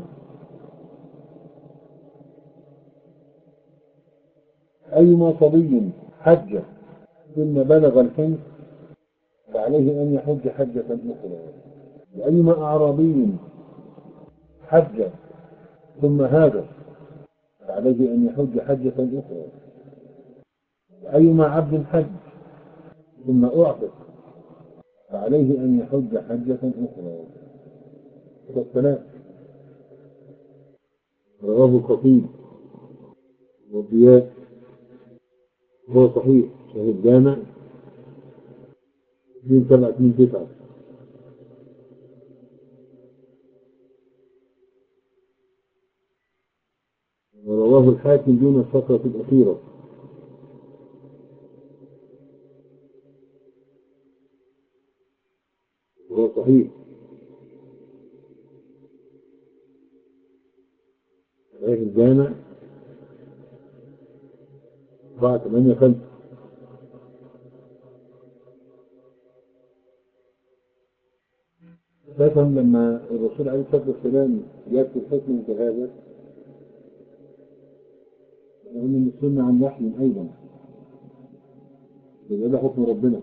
أيما صبي حج ثم بلغ الحنث فعليه أن يحج حجة أخرى، وأيما أعرابي حج ثم هاجر فعليه أن يحج حجة أخرى، وأيما عبد حج ثم أعتق فعليه أن يحج حجة أخرى. والثلاث رواه الخطيب والضياء هو صحيح شهيد جامع اثنين سبعة اثنين تسعة. ورواه الحاكم دون الفقرة الأخيرة وهو صحيح صحيح الجامع أربعة ثمانية خمسة. فهم لما الرسول عليه الصلاة والسلام يكتب حكم كهذا يقول من السنة عن وحي أيضا، يبقى ده حكم ربنا،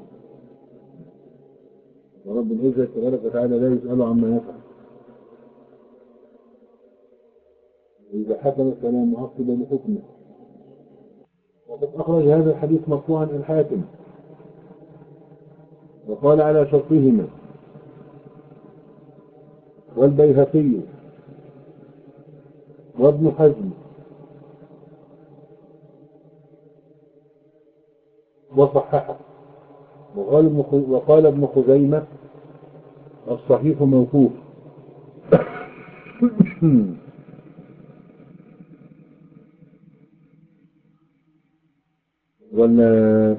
ورب العزة تبارك وتعالى لا يسأل عما يفعل. وإذا حكم الكلام معقبا لحكمه. وقد أخرج هذا الحديث مرفوعا الحاكم وقال على شرطهما، والبيهقي وابن حزم وصححه. وقال وقال ابن خزيمة الصحيح موقوف. ولا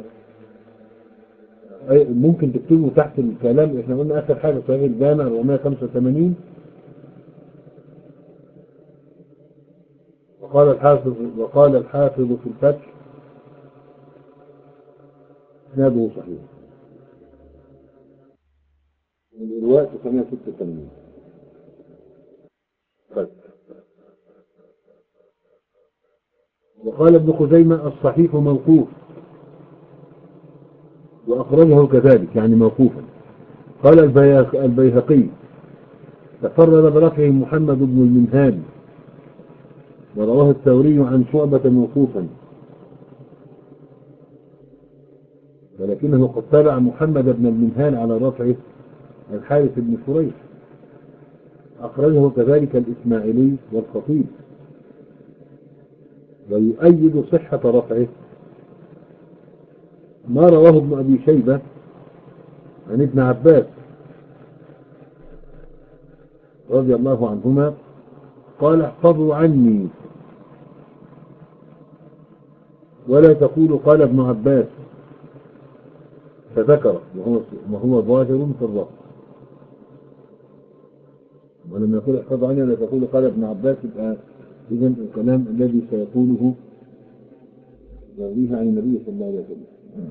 ممكن تكتبوا تحت الكلام، احنا قلنا اخر حاجة صحيح الجامع أربعمائة وخمسة وثمانين. وقال الحافظ وقال الحافظ في الفتح اسناده صحيح. الوقت تسعمائة وستة وثمانين. طيب وقال ابن خزيمة الصحيح موقوف، وأخرجه كذلك يعني موقوفا. قال البيهق- البيهقي تفرد برفعه محمد بن المنهال، ورواه الثوري عن شعبة موقوفا، ولكنه قد تابع محمد بن المنهال على رفعه الحارث بن شريح. أخرجه كذلك الإسماعيلي والخطيب. ويؤيد صحة رفعه ما رواه ابن أبي شيبة عن ابن عباس رضي الله عنهما قال احفظوا عني ولا تقولوا قال ابن عباس، فذكر وهو, وهو ظاهر في الرفع. ولما يقول احفظوا عني ولا تقولوا قال ابن عباس، يبقى إذن الكلام الذي سيقوله يرويه عن النبي صلى الله عليه وسلم.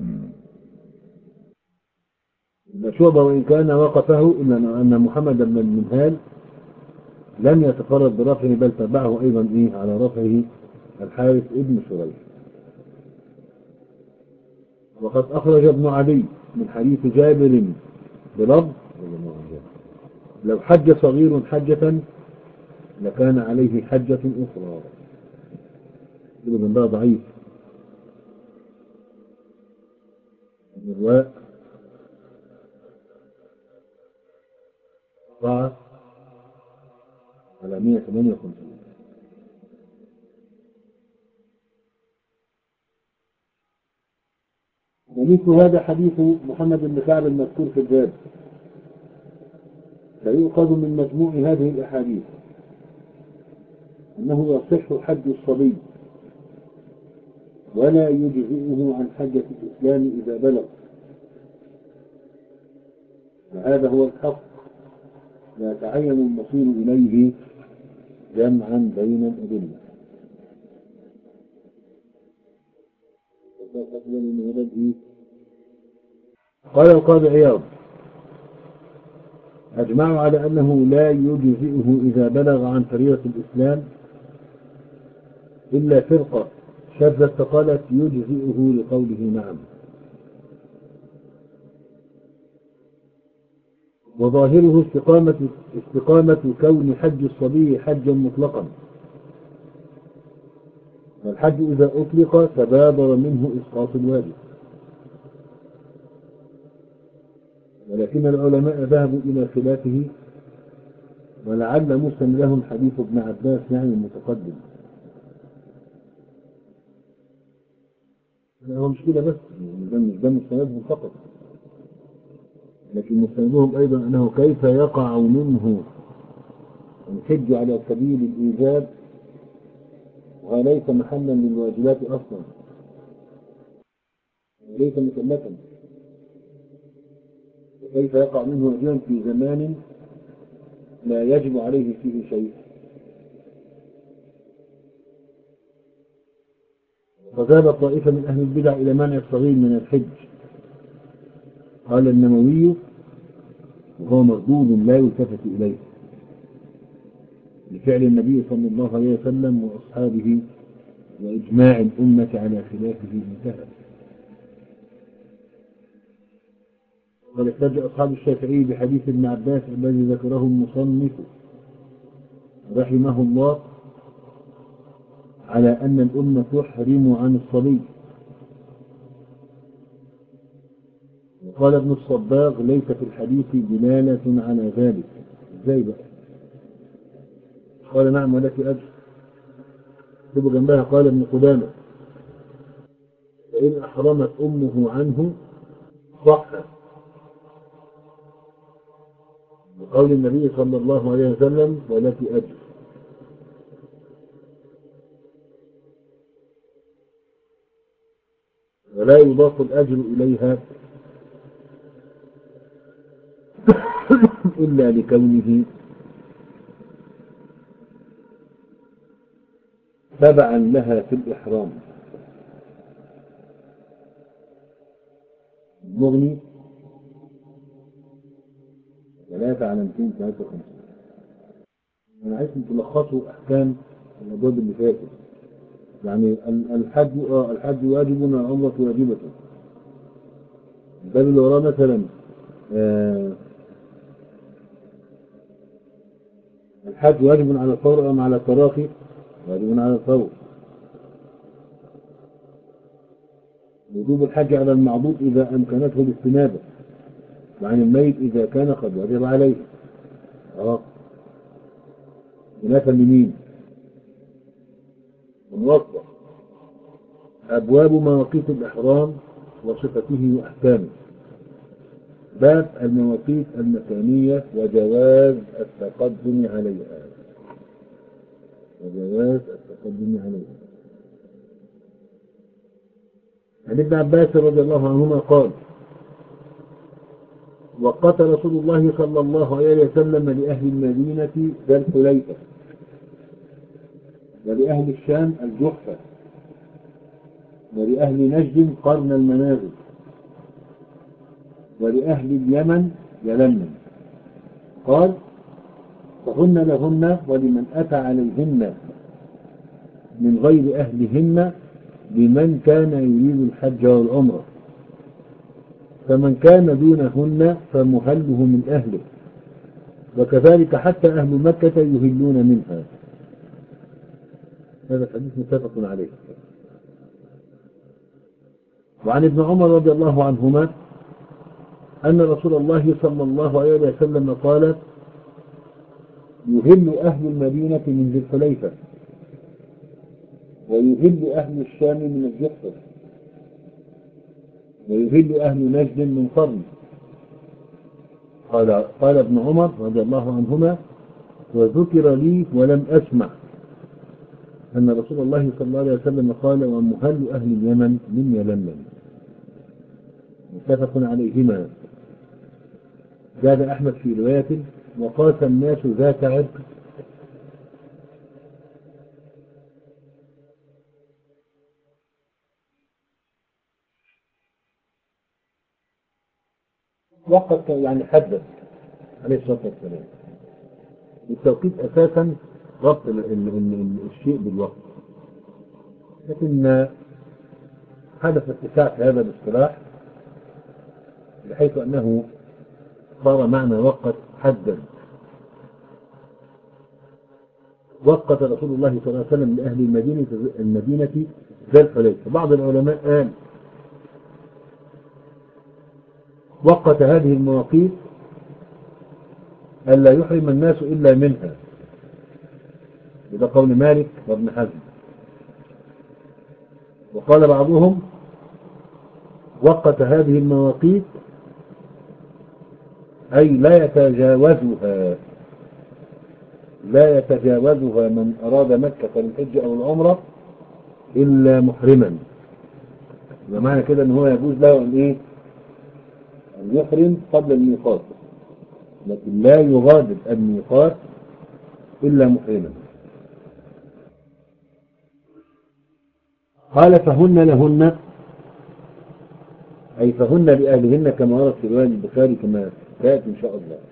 شعبة وإن كان وقفه إلا أن محمد بن المنهال لم يتفرد برفعه، بل تبعه أيضا إيه على رفعه الحارث ابن شريح. وقد أخرج ابن علي من حديث جابر بلفظ لو حج صغير حجة لكان عليه حجة أخرى. ابن ده ضعيف الرواء أربعة على مئة وثمانية وخمسين. ومثل هذا حديث محمد بن كعب المذكور في الباب، فيؤخذ من مجموع هذه الأحاديث أنه يصح حج الصبي ولا يجزئه عن حجة الإسلام إذا بلغ، وهذا هو الحق لا يتعين المصير إليه جمعا بين الأدلة. قال القاضي عياض أجمعوا على أنه لا يجزئه إذا بلغ عن فريضة الإسلام إلا فرقة شاذة فقالت يجزئه لقوله نعم. وظاهره استقامة, استقامة كون حج الصبي حجا مطلقا، والحج إذا أطلق تبادر منه إسقاط الواجب. ولكن العلماء ذهبوا إلى خلافه، ولعل مستندهم حديث ابن عباس يعني المتقدم. هو مشكلة بس ده مش ده مستندهم فقط، لكن مستندهم أيضا أنه كيف يقع منه الحج على سبيل الإيجاب وليس محلا للواجبات أصلا، ليس مكلفا، وكيف يقع منه واجبا في زمان لا يجب عليه فيه شيء. فذهب طائفة من أهل البدع إلى منع الصغير من الحج. قال النووي وهو مردود لا يلتفت إليه لفعل النبي صلى الله عليه وسلم وأصحابه وإجماع الأمة على خلافه انتهى. قال احتج أصحاب الشافعي بحديث ابن عباس الذي ذكره المصنف رحمه الله على أن الأمة تحرم عن الصبي. وقال ابن الصباغ ليس في الحديث دلالة على ذلك. ازاي بقى؟ قال نعم ولك أجر. تبقى جنبها قال ابن قدامة فإن أحرمت أمه عنه صح، وقول النبي صلى الله عليه وسلم ولك أجر. ولا يضاف الأجر إليها إلا لكونه تبعا لها في الإحرام. مغني ثلاثة على مئتين وثلاثة وخمسين. أنا عايزكم تلخصوا أحكام الأبواب اللي فاتت يعني ال- الحج آه الحج واجب والعمرة واجبة. الباب اللي وراه مثلا آه الحج واجب على الفور أم على التراخي؟ واجب على الفور. وجوب الحج على المعبود إذا أمكنته الاستنابة، وعن الميت إذا كان قد وجب عليه. اه خلافا لمين؟ الموظف. أبواب مواقيت الإحرام وصفته وأحكامه. باب المواقيت المكانية وجواز التقدم عليها. وجواز التقدم عليها. عن ابن عباس رضي الله عنهما قال: وقت رسول الله صلى الله عليه وسلم لأهل المدينة ذا الحليفة، ولأهل الشام الجحفة، ولأهل نجد قرن المنازل، ولأهل اليمن يلمن. قال: فهن لهن ولمن أتى عليهن من غير أهلهن لمن كان يريد الحج والعمرة، فمن كان دونهن فمهله من أهله، وكذلك حتى أهل مكة يهلون منها. هذا الحديث متفق عليه. وعن ابن عمر رضي الله عنهما أن رسول الله صلى الله عليه وسلم قال: يهل أهل المدينة من ذي الحليفة، ويهل أهل الشام من الجحفة، ويهل أهل نجد من قرن. قال, قال ابن عمر رضي الله عنهما: وذكر لي ولم أسمع أن رسول الله صلى الله عليه وسلم قال: ومهل أهل اليمن من يلمن. متفق عليهما. زاد أحمد في رواية: وقاس الناس ذات عرق. وقت يعني حدث عليه الصلاة والسلام. التوقيت أساسا ربط ال ال ال الشيء بالوقت، لكن حدث اتساع في هذا الاصطلاح بحيث أنه صار معنى وقت حدا. وقت رسول الله صلى الله عليه وسلم لأهل المدينة المدينة ذا الحليفة. بعض العلماء قال: وقت هذه المواقيت ألا يحرم الناس إلا منها. وده قول مالك وابن حزم. وقال بعضهم: وقت هذه المواقيت أي لا يتجاوزها لا يتجاوزها من أراد مكة للحج أو العمرة إلا محرما. ومعنى كده أن هو يجوز له أن إيه؟ أن يحرم قبل الميقات، لكن لا يغادر الميقات إلا محرما. قال: فهن لهن أي فهن لأهلهن كما ورد في رواية البخاري كما سيأتي إن شاء الله.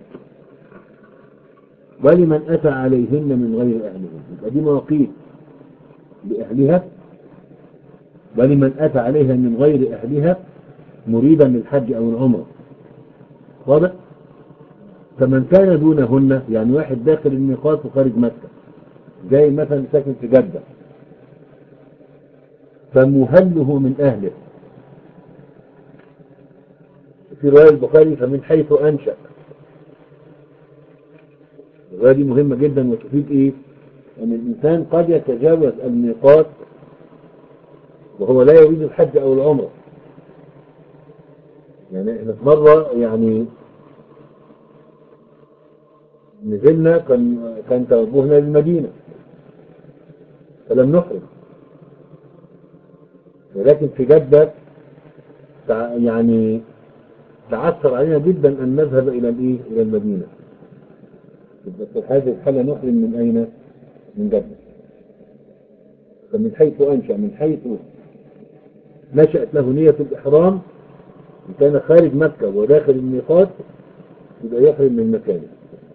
ولمن أتى عليهن من غير أهلهن، يبقى دي مواقيت لأهلها، ولمن أتى عليها من غير أهلها مريدا للحج أو العمرة. واضح؟ فمن كان دونهن يعني واحد داخل الميقات وخارج مكة، زي مثلا ساكن في جدة، فمهله من أهله. في رواية البخاري: فمن حيث أنشأ. الرواية دي مهمة جدا وتفيد إيه؟ أن الإنسان قد يتجاوز الميقات وهو لا يريد الحج أو العمرة. يعني احنا في مرة يعني نزلنا، كان كان توجهنا للمدينة فلم نحرم، ولكن في جدة تع- يعني تعثر علينا جدا أن نذهب إلى الإيه؟ إلى المدينة. يبقى في هذه الحالة نحرم من أين؟ من جدة. فمن حيث أنشأ، من حيث نشأت له نية الإحرام، إن كان خارج مكة وداخل الميقات يبقى يحرم من مكانه.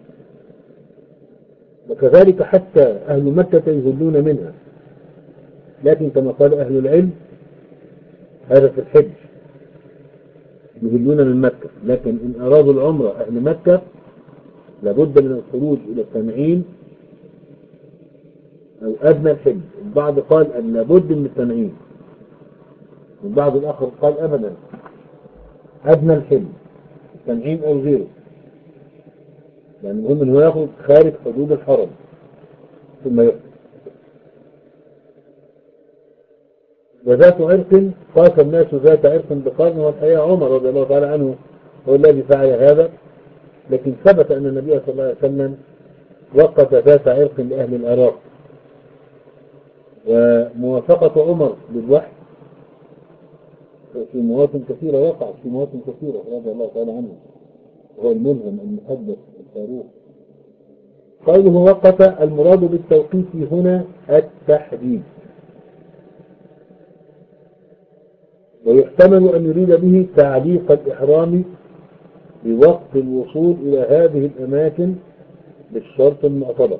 وكذلك حتى أهل مكة يهلون منها. لكن كما قال أهل العلم هذا في الحج يهلون من مكة، لكن إن أرادوا العمرة أهل مكة لابد من الخروج إلى التنعيم أو أدنى الحج. البعض قال أن لابد من التنعيم، والبعض الآخر قال أبدا أدنى الحج التنعيم أو غيره، يعني المهم أنه يخرج خارج حدود الحرم ثم يحج. وذات عرق قاس الناس ذات عرق بقرن، والحقيقة عمر رضي الله تعالى عنه هو الذي فعل هذا، لكن ثبت أن النبي صلى الله عليه وسلم وقف ذات عرق لأهل العراق. وموافقة عمر للوحي في مواطن كثيرة، وقعت في مواطن كثيرة رضي الله تعالى عنه، وهو الملهم المحدث الفاروق. قوله وقف المراد بالتوقيت هنا التحديد، ويحتمل أن يريد به تعليق الإحرام بوقت الوصول إلى هذه الأماكن بالشرط المعتبر.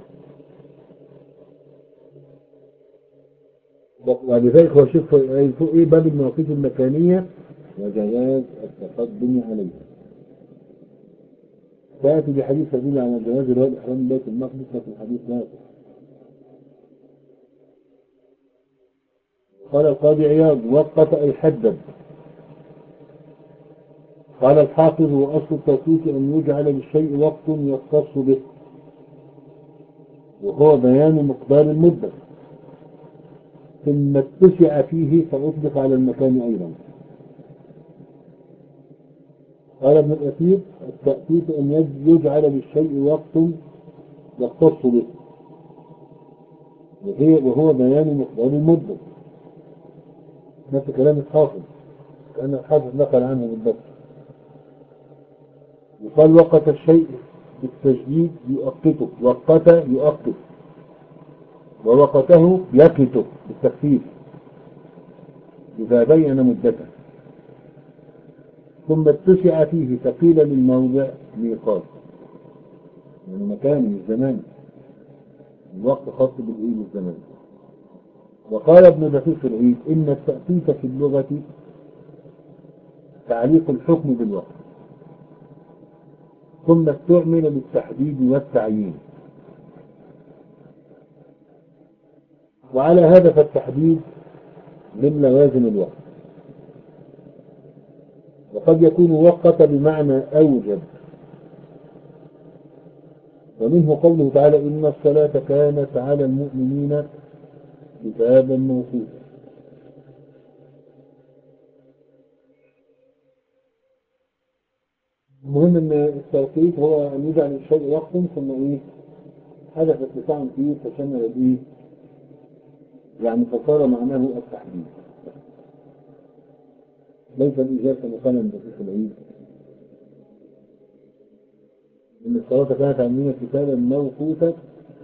ولذلك هو شوف ايه باب المواقيت المكانية وجواز التقدم عليها. فأتي بحديث يدل على جواز رواية الإحرام من بيت المقدس، لكن حديث لا. قال القاضي عياض وقت أي حدد. قال الحافظ وأصل التوقيت أن يجعل للشيء وقت يختص به، وهو بيان مقدار المدة، ثم اتسع فيه فأطلق على المكان أيضا. قال ابن الأثير التأكيد أن يجعل للشيء وقت يختص به، وهو بيان مقدار المدة، نفس كلام الحافظ كأن الحافظ نقل عنه بالضبط. يقال وقت الشيء بالتجديد يؤقته، وقت يؤقت، ووقته يقته بالتخفيف إذا بين مدته. ثم اتسع فيه فقيل للموضع ميقات، يعني مكان مش زمان، الوقت خاص بالإيه بالزمان. وقال ابن دقيق العيد إن التأسيس في اللغة تعليق الحكم بالوقت، ثم استعمل للتحديد والتعيين، وعلى هذا فالتحديد من لوازم الوقت، وقد يكون وقت بمعنى أوجب، ومنه قوله تعالى إن الصلاة كانت على المؤمنين كتابا موقوتا. المهم ان التوقيت هو ان يجعل الشيء وقت ثم ايه حدث اتساع فيه فشمل الايه، يعني فصار معناه التحديد، ليس الإيجاب كما قال ابن دقيق العيد ان الصلاة كانت على المؤمنين كتابا موقوتا،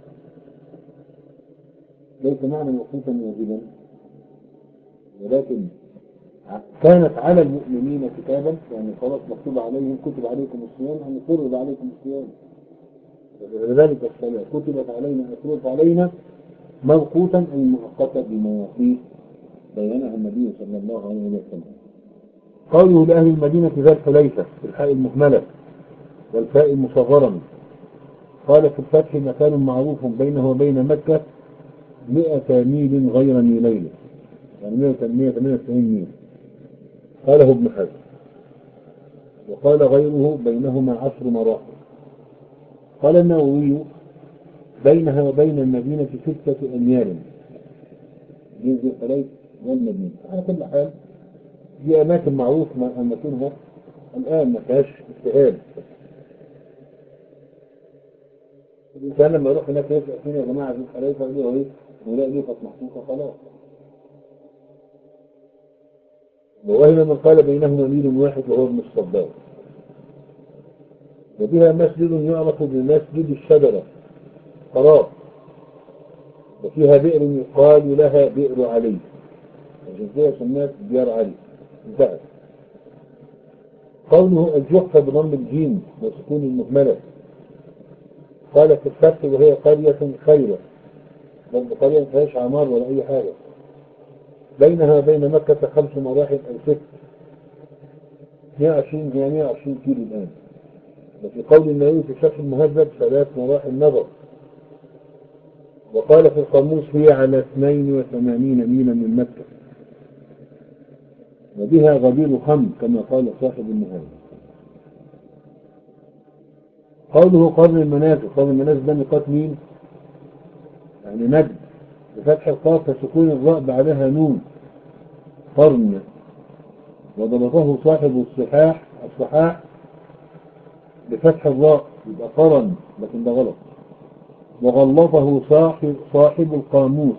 ليس معنى موقوتا واجبا، ولكن كانت على المؤمنين كتابا، يعني خلاص مكتوب عليهم كتب عليكم الصيام، يعني فرض عليكم الصيام، ولذلك الصلاة كتبت علينا فرض علينا موقوتا أي مؤقتا بمواقيت بينها النبي صلى الله عليه وسلم. قوله لأهل المدينة ذا الحليفة بالحاء المهملة والفاء مصغرا. قال في الفتح مكان معروف بينه وبين مكة مئة ميل غير ميلين، يعني مئة وثمانية وتسعين ميل. قاله ابن حزم. وقال غيره بينهما عشر مراحل. قال النووي بينها وبين المدينة ستة أميال، جزء الحليف والمدينة. على كل حال دي أماكن معروف أماكنها الآن ما فيهاش اجتهاد. الإنسان لما يروح هناك يسأل فين يا جماعة في الحليفة يقول له إيه؟ ويلاقي ليه محطوطة خلاص. وهنا من قال بينهما ميل واحد وهو ابن الصباغ. وبها مسجد يعرف بمسجد الشجرة قرار، وفيها بئر يقال لها بئر علي، عشان كده سميت ديار علي. انتهت. قوله الجحفة بضم الجيم وسكون المهملة. قال في الفتح وهي قرية خيرة، برضه قرية ما فيهاش عمار ولا أي حاجة، بينها وبين مكة خمس مراحل أو ست. مئة وعشرين هي مئة وعشرين كيلو الآن. وفي قول النووي في شرح المهذب ثلاث مراحل نظر. وقال في القاموس هي على اثنين وثمانين ميلا من مكة، وبها غدير خم كما قال صاحب النهاية. قوله قرن المنازل، قرن المنازل ده ميقات مين؟ يعني نجد بفتح القاف وسكون الراء بعدها نون، قرن. وضبطه صاحب الصحاح الصحاح بفتح الراء يبقى قرن، لكن ده غلط. وغلطه صاحب صاحب القاموس،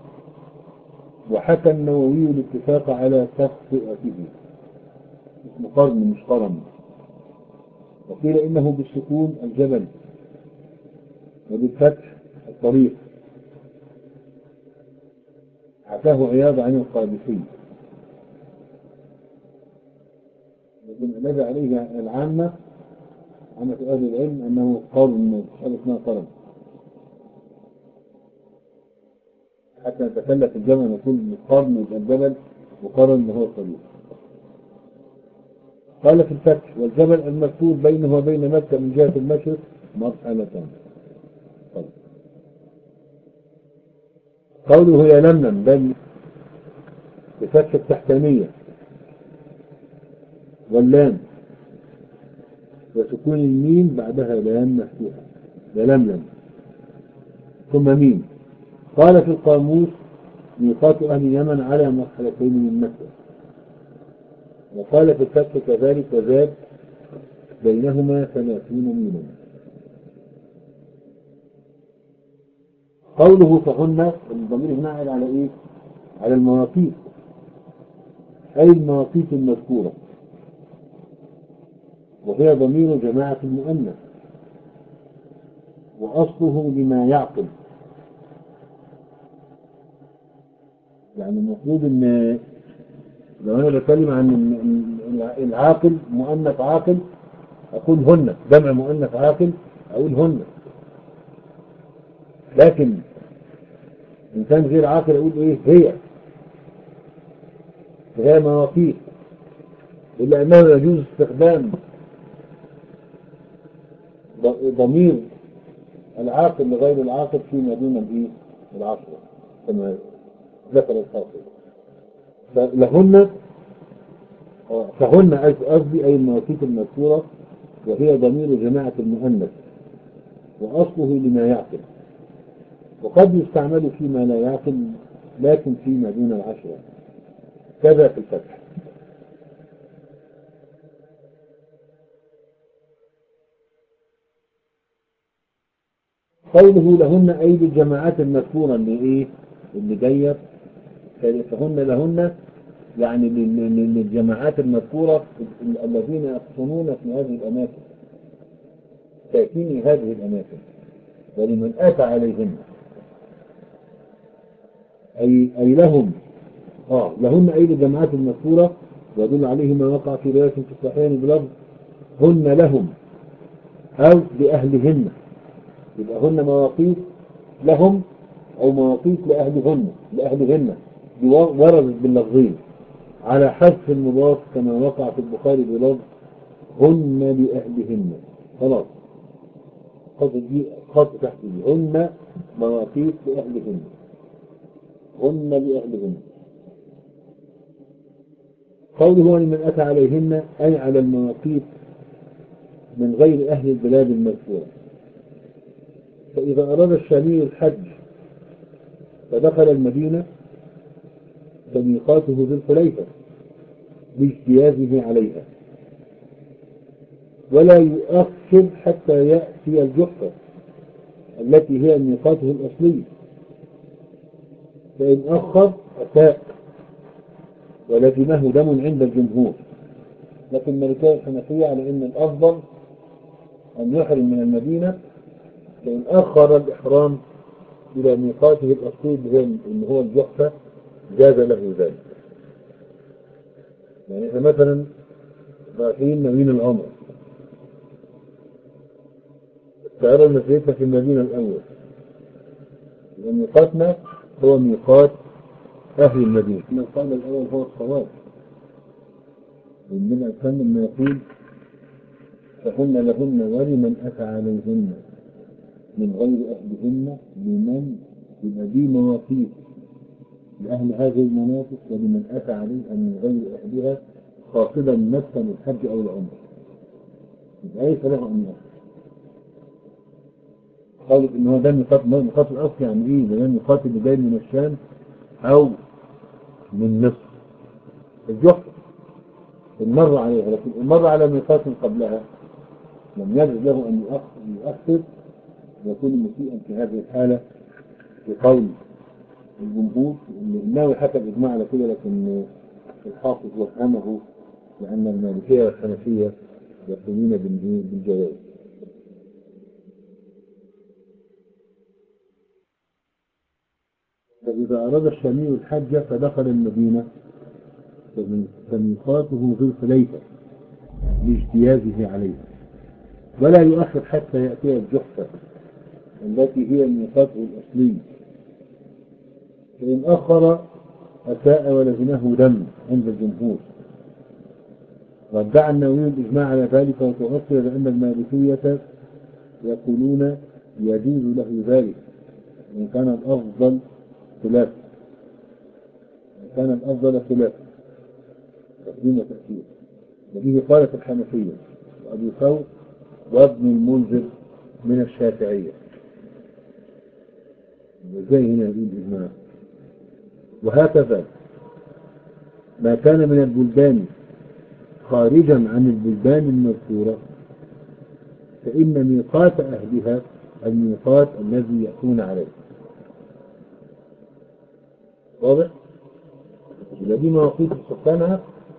وحكى النووي الاتفاق على تخطئته. اسمه قرن مش قرن. وقيل إنه بالسكون الجبل، وبالفتح الطريق. حكاه عياض عن القادسي. لكن الذي عليه العامة عامة أهل العلم أنه قرن، حاجة اسمها قرن. حتى نتكلف الجبل نقول قرن يبقى الجبل، وقرن هو الطريق. قال في الفتح والجبل المكتوب بينه وبين مكة من جهة المشرق مرحلتان. طيب. قوله يا لملم بل بفتح التحتانية واللام وسكون الميم بعدها لام مفتوحة، يا لملم ثم ميم. قال في القاموس ميقات أهل اليمن على مرحلتين من مكة. وقال في الفتح كذلك وزاد بينهما ثلاثين ميلا. قوله فهن الضمير هنا عائد على ايه؟ على المواقيت، اي المواقيت المذكورة، وهي ضمير جماعة المؤنث، واصله لما يعقل. يعني المفروض ان لو انا بتكلم عن العاقل مؤنث عاقل اقول هن، جمع مؤنث عاقل اقول هن. لكن انسان غير عاقل اقول ايه؟ هي. هي مواقيت، إلا أنه يجوز استخدام ضمير العاقل لغير العاقل فيما دون الايه؟ العشرة كما ذكر الحافظ. فلهن فهن قصدي أي المواقيت المذكورة، وهي ضمير جماعة المؤنث وأصله لما يعقل، وقد يستعمل فيما لا يعقل لكن فيما دون العشرة، كذا في الفتح. قوله لهن أي للجماعات المذكورة اللي إيه؟ اللي جاية. فهن لهن يعني للجماعات المذكورة الذين يقصنون في هذه الأماكن، ساكني هذه الأماكن، ولمن أتى عليهن أي, أي لهم. آه لهن أي للجماعات المذكورة، ويدل عليه ما وقع في رواية في الصحيحين بلفظ هن لهم أو لأهلهن. يبقى هن مواقيت لهم أو مواقيت لأهلهن لأهلهن دي وردت باللفظين على حذف المضاف كما وقع في البخاري بلفظ هن لأهلهن. خلاص خط دي خط تحت دي هن مواقيت لأهلهن، هن لأهلهن. قوله لمن أتى عليهن أي على المواقيت من غير أهل البلاد المذكورة. فإذا أراد الشامي الحج فدخل المدينة فميقاته ذو الحليفة باجتيازه عليها، ولا يؤخر حتى يأتي الجحفة التي هي ميقاته الأصلي، فإن أخر أساء ولزمه دم عند الجمهور. لكن المالكية الحنفية على أن الأفضل أن يحرم من المدينة، فإن أخر الإحرام إلى ميقاته الأصلي اللي هو الجحفة جاز له ذلك. يعني إذا مثلا رايحين ناويين العمر، الطيارة المسيرتنا في المدينة الأول، يبقى ميقاتنا هو ميقات أهل المدينة. إن القول الأول هو الصواب. والنبي صلى الله عليه وسلم يقول فهن لهن ولمن أتى عليهن من غير أهلهن لمن يبقى دي مواقيت لأهل هذه المناطق ولمن أتى عليها من غير أهلها قاصدا نفسا الحج أو العمرة. يبقى ليس له أن يأخذ. قالت إن هو ده ميقات ميقات الأصل. يعني إيه؟ ده الميقات اللي جاي من الشام أو من مصر. الجحر المر عليها، لكن المر على ميقات قبلها لم يجد له أن يؤخر ويكون مسيئا في هذه الحالة بقول الجمهور. الناوي حكى الإجماع على كده، لكن الحافظ وفهمه لأن المالكية والحنفية يقومون بالجواز. فإذا أراد الشامي الحج فدخل المدينة فميقاته ذو الحليفة لاجتيازه عليها، ولا يؤخر حتى يأتي الجحفة التي هي ميقاته الأصلي. فإن أخر أساء ولزمه دم عند الجمهور. وادعى النووي الإجماع على ذلك وتؤثر لأن المالكية يقولون يجوز له ذلك وإن كان الأفضل خلاف كان الأفضل خلاف تقديم وتأثير. وبه قالت الحنفية وأبو ثور وابن المنذر من الشافعية. وازاي هنا يقول الإجماع؟ وهكذا ما كان من البلدان خارجا عن البلدان المذكورة فإن ميقات أهلها الميقات الذي يأتون عليه. واضح؟ الذي مواقيت سكانها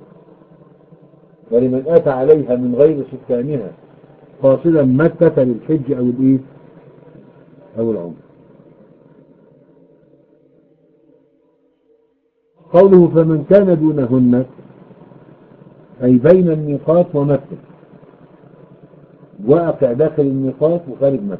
ولمن أتى عليها من غير سكانها قاصدا مكة للحج أو الإيه أو العمر. قوله فمن كان دونهن أي بين الميقات ومكة، واقع داخل الميقات وخارج مكة.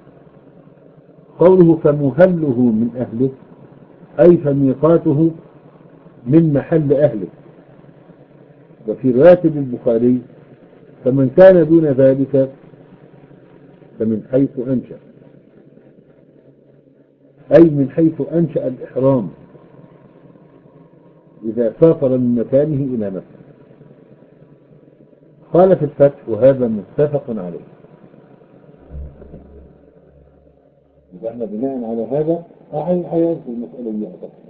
قوله فمهله من أهله أي فميقاته من محل أهله. وفي رواية البخاري فمن كان دون ذلك فمن حيث أنشأ أي من حيث أنشأ الإحرام إذا سافر من مكانه إلى مكة. قال في الفتح وهذا متفق عليه. إذا احنا بناء على هذا أحي حياة في المسألة دي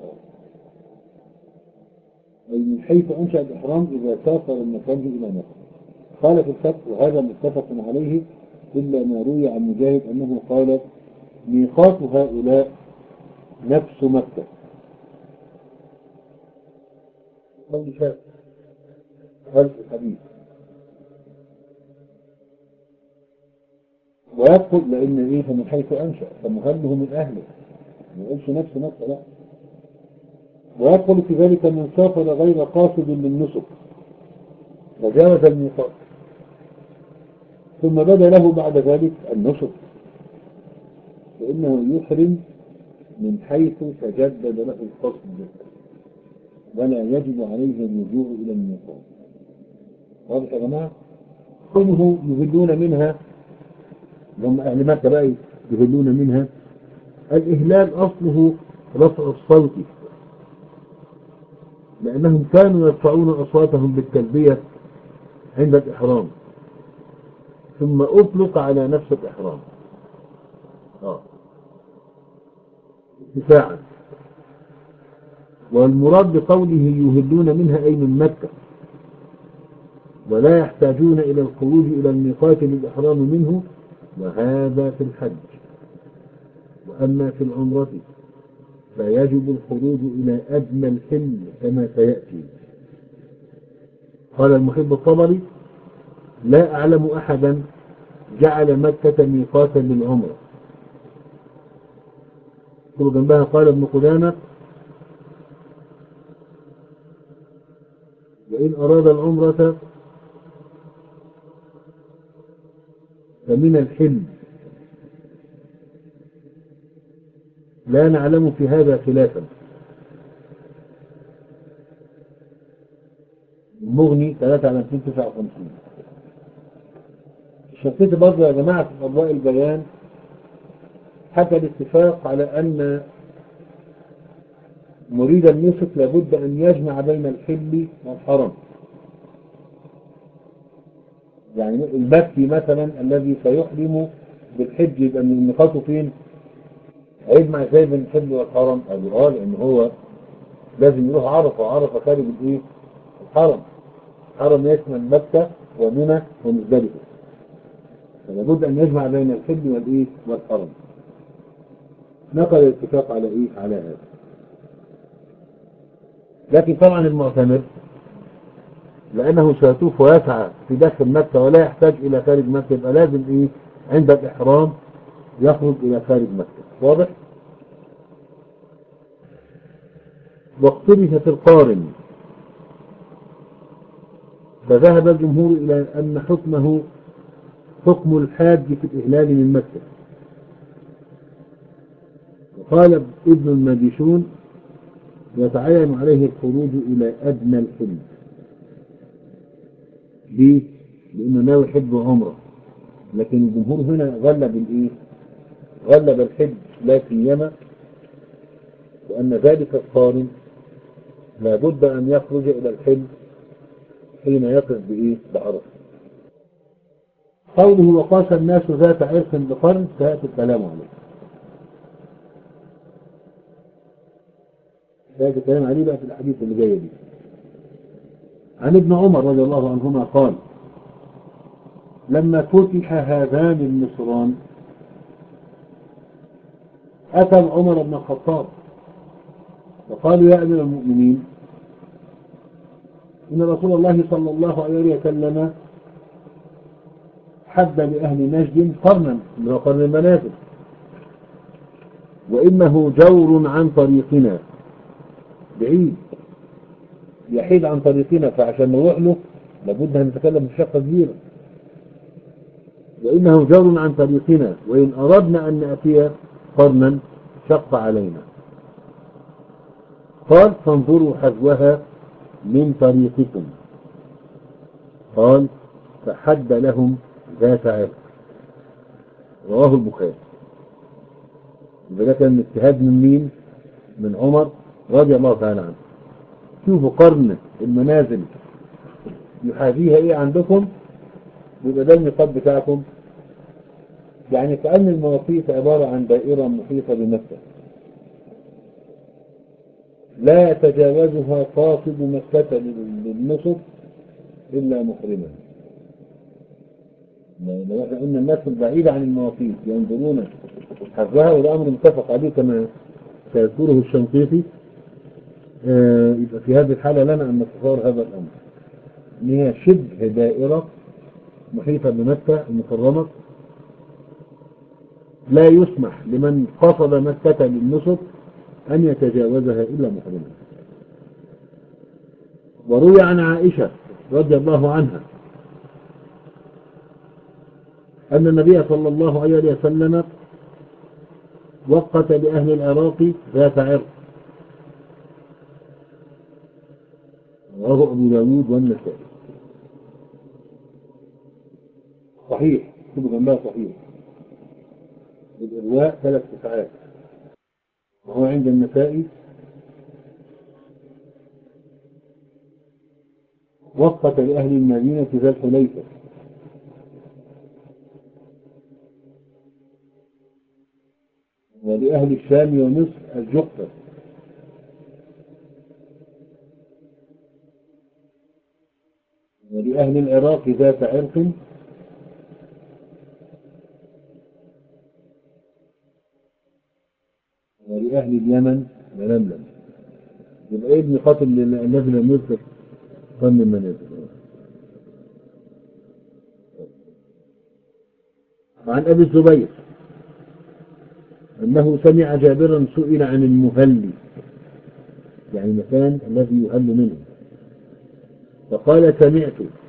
أي من حيث أنشأ الإحرام إذا سافر من مكانه إلى مكة. قال في الفتح وهذا متفق عليه إلا ما روي عن مجاهد أنه قال ميقات هؤلاء نفس مكة. قول شاف هذا الحديث ويدخل لأن إيه فمن حيث أنشأ فمهله من أهله ما يقولش نفس مكة لا. ويدخل في ذلك من سافر غير قاصد للنسك وجاوز الميقات ثم بدا له بعد ذلك النسك فإنه يحرم من حيث تجدد له القصد ولا يجب عليه الرجوع إلى الميقات. واضح يا جماعة؟ قوله يهلون منها هم أهل مكة بقى يهلون منها. الإهلال أصله رفع الصوت لأنهم كانوا يرفعون أصواتهم بالتلبية عند الإحرام ثم أطلق على نفس الإحرام آه. ارتفاعا. والمراد بقوله يهلون منها أي من مكة ولا يحتاجون إلى الخروج إلى الميقات للإحرام منه وهذا في الحج. وأما في العمرة فيجب الخروج إلى أدنى الحل كما سيأتي. قال المحب الطبري لا أعلم أحدا جعل مكة ميقاتا للعمرة. كل جنبها قال ابن قدامة وإن أراد العمرة فمن الحل لا نعلم في هذا خلافا المغني ثلاثة على مئتين وتسعة وخمسين. الشنقيطي برضه يا جماعة في أضواء البيان حكى الاتفاق على أن مريد النسك لابد أن يجمع بين الحل والحرم. يعني المكي مثلا الذي سيحرم بالحج يبقى من نقاطه فين؟ هيجمع ازاي بين الحل والحرم؟ قالوا اه لأن هو لازم يروح عرفة، وعرفة خارج الايه؟ الحرم. الحرم يشمل مكة ومنى ومزدلفة، فلابد أن يجمع بين الحل والايه؟ والحرم. نقل الاتفاق على ايه؟ على هذا. لكن طبعا المعتمر لأنه سيطوف ويسعى في داخل مكة ولا يحتاج إلى خارج مكة، يبقى لازم إيه؟ عند الإحرام يخرج إلى خارج مكة. واضح؟ واختلف في القارن، فذهب الجمهور إلى أن حكمه حكم الحاج في الإهلال من مكة. وقال ابن الماجشون يتعين عليه الخروج إلى أدنى الحل. ليه؟ لأنه ناوي حج وعمرة. لكن الجمهور هنا غلب الإيه؟ غلب الحج لا سيما لأن ذلك القارن لابد أن يخرج إلى الحل حين يقف بإيه؟ بعرفة. قوله وقاس الناس ذات عرق بقرن سيأتي الكلام عليه. سيأتي الكلام عليه بقى في الحديث اللي جاية دي. عن ابن عمر رضي الله عنهما قال لما فتح هذان النصران أتى عمر بن الخطاب وقالوا يا أمير المؤمنين إن رسول الله صلى الله عليه وسلم حد لأهل نجد قرنا اللي هو قرن المنازل، وإنه جور عن طريقنا، بعيد يحيد عن طريقنا، فعشان نروح له لابد أن نتكلم بشقة كبيرة. وإنه جور عن طريقنا وإن أردنا أن نأتي قرنا شق علينا. قال فانظروا حذوها من طريقكم. قال فحد لهم ذات عرق. رواه البخاري. يبقى ده كان اجتهاد من مين؟ من عمر رضي الله تعالى عنه. شوفوا قرن المنازل يحاذيها ايه عندكم، يبقى ده الميقات بتاعكم. يعني كأن المواقيت عبارة عن دائرة محيطة بمكة لا يتجاوزها قاصد مكة للنصب إلا محرما. لو احنا قلنا الناس البعيدة عن المواقيت ينظرون حذها، والأمر متفق عليه كما سيذكره الشنقيطي. آه يبقى في هذه الحالة لنا أن نتصور هذا الأمر إن هي شبه دائرة محيطة بمكة المكرمة لا يسمح لمن قصد مكة للنصب أن يتجاوزها إلا محرما. وروي عن عائشة رضي الله عنها أن النبي صلى الله عليه وسلم وقت لأهل العراق ذات عرق. رواه أبو داود والنسائي. صحيح، كتب جنبها صحيح. الإرواء ثلاث ساعات. وهو عند النسائي وقت لأهل المدينة ذا الحليفة. ولأهل الشام ومصر الجحفة. ولأهل العراق ذات عرق. ولأهل اليمن ململم. يبقى ايه النقاط الذي لم يذكر قرن المنازل. عن أبي الزبير أنه سمع جابرا سئل عن المهل، يعني المكان الذي يهل منه، فقال سمعت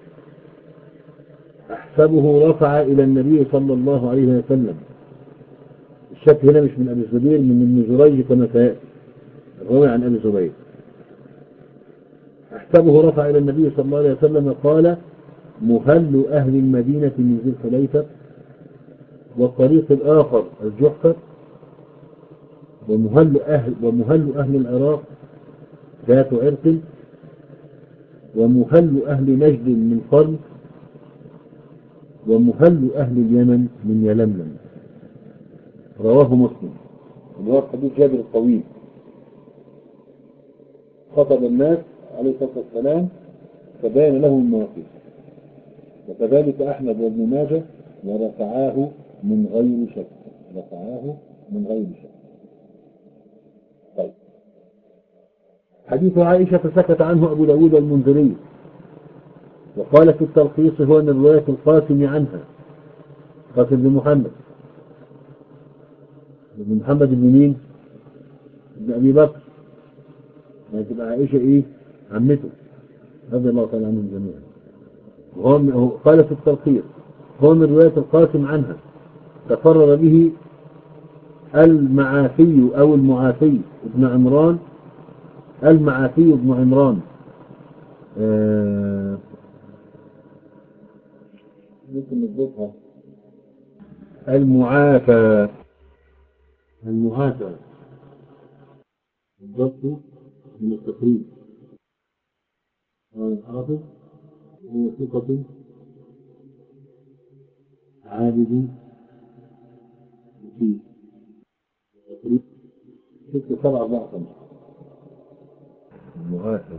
أحسبه رفع إلى النبي صلى الله عليه وسلم. الشك هنا مش من أبي الزبير، من ابن جريج كما سيأتي. الروي عن أبي الزبير مكتبه رفع إلى النبي صلى الله عليه وسلم قال: مهل أهل المدينة من ذي الحليفة، والطريق الآخر الجحفة، ومهل أهل, ومهل أهل العراق ذات عرق، ومهل أهل نجد من قرن، ومهل أهل اليمن من يلملم. رواه مسلم. اللي هو حديث جابر الطويل، خطب الناس عليه الصلاة والسلام فبين لهم المواقف. وكذلك أحمد وابن ماجه ورفعاه من غير شك، رفعاه من غير شك. طيب، حديث عائشة سكت عنه أبو داود والمنذري، وقال في التلخيص: هو من رواية القاسم عنها، قاسم بن محمد بن محمد بن مين؟ بن أبي بكر. يعني تبقى عائشة إيه؟ عمته رضي الله تعالى عنهم جميعا. وهو قال في التلخيص: هو من رواية القاسم عنها، تفرد به المعافي أو المعافي ابن عمران، المعافي ابن عمران آه ممكن نضبطها المعافى، المعافى الضبط من التقريب. الحافظ هو ثقة عابد فيه تقريب ستة سبعة أربعة خمسة. المعافى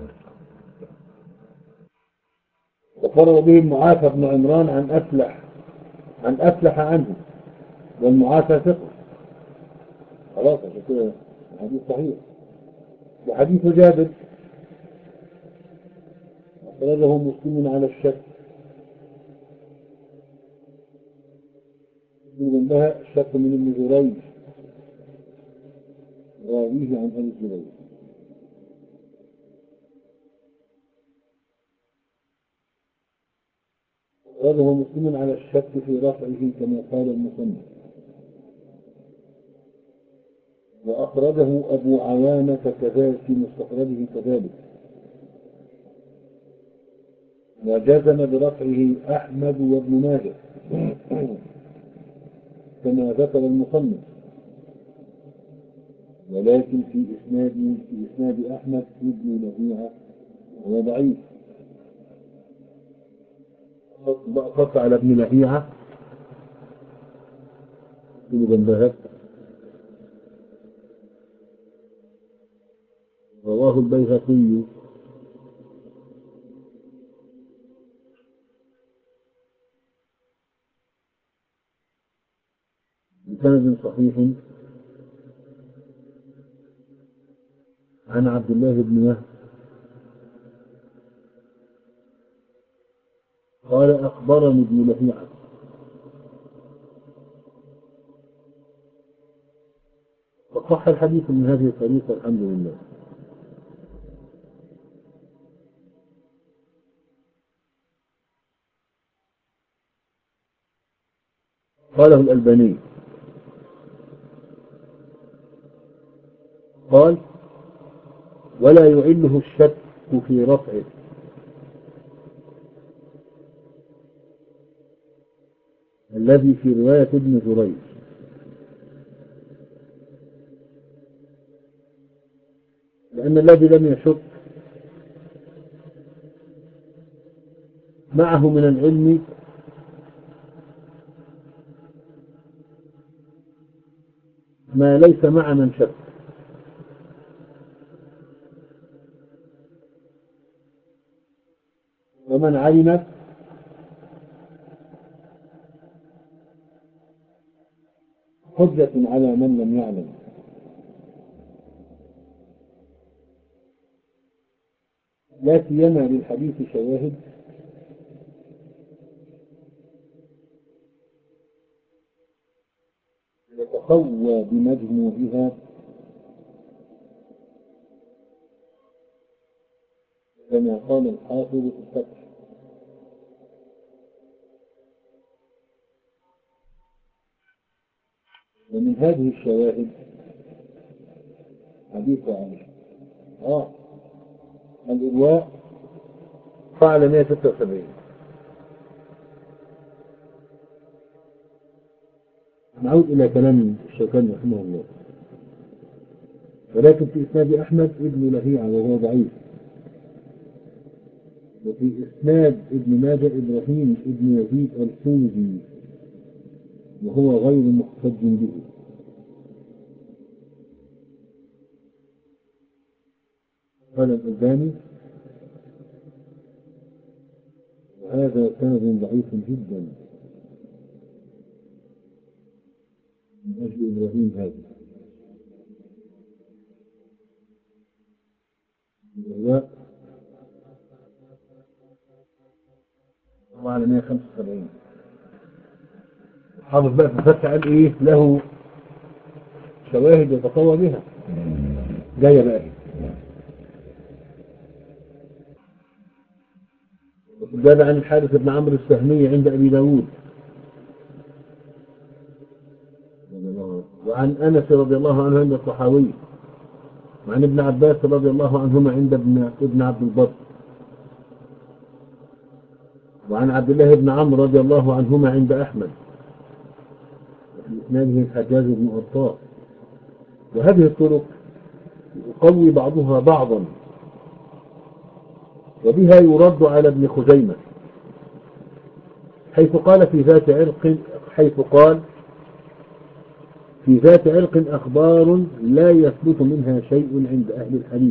تفرد به المعافى بن عمران عن أفلح عن أفلح عنه، والمعافى ثقة. خلاص عشان كده الحديث صحيح. وحديث جابر أخرجه مسلم على الشك، من جنبها الشك من ابن جريج راويه عن أبي جريج. أخرجه مسلم على الشك في رفعه كما قال المصنف. وأخرجه أبو عوانة كذلك في مستخرجه كذلك، وجزم برفعه أحمد وابن ماجه كما ذكر المصنف، ولكن في إسناد في إسناد أحمد ابن لهيعة وهو ضعيف. خط على ابن لهيعة في جنبها. رواه البيهقي بسند صحيح عن عبد الله بن وهب قال: أخبرني ابن لهيعة فصح الحديث من هذه الطريقة الحمد لله. قاله الألباني، قال: ولا يعله الشك في رفعه الذي في رواية ابن جريج، لأن الذي لم يشك معه من العلم ما ليس مع من شك. ومن علم حجة على من لم يعلم. لا سيما للحديث شواهد يتقوى بمجموعها، كما قال الحافظ في الفتح. ومن هذه الشواهد حديث عائشة آه الإرواء على مئة وستة وسبعين. نعود إلى كلام الشيخان رحمه الله. ولكن في إسناد أحمد ابن لهيعة وهو ضعيف، وفي إسناد ابن ماجه إبراهيم ابن يزيد الحوزي وهو غير محتج به. قال الألباني وهذا سند ضعيف جدا من أجل إبراهيم هذا، وهو على مئة وخمسة وسبعين. حافظ بقى في الفتح قال إيه له شواهد يتقوى بها، جاية بقى إيه جاب عن الحارث بن عمرو السهمي عند أبي داود، وعن أنس رضي الله عنه عند الطحاوي، وعن ابن عباس رضي الله عنهما عند ابن ابن عبد البر، وعن عبد الله بن عمرو رضي الله عنهما عند أحمد، وفي إسناده الحجاج بن أرطاة. وهذه الطرق يقوي بعضها بعضا، وبها يرد على ابن خزيمة حيث قال في ذات عرق حيث قال في ذات عرق أخبار لا يثبت منها شيء عند أهل الحديث.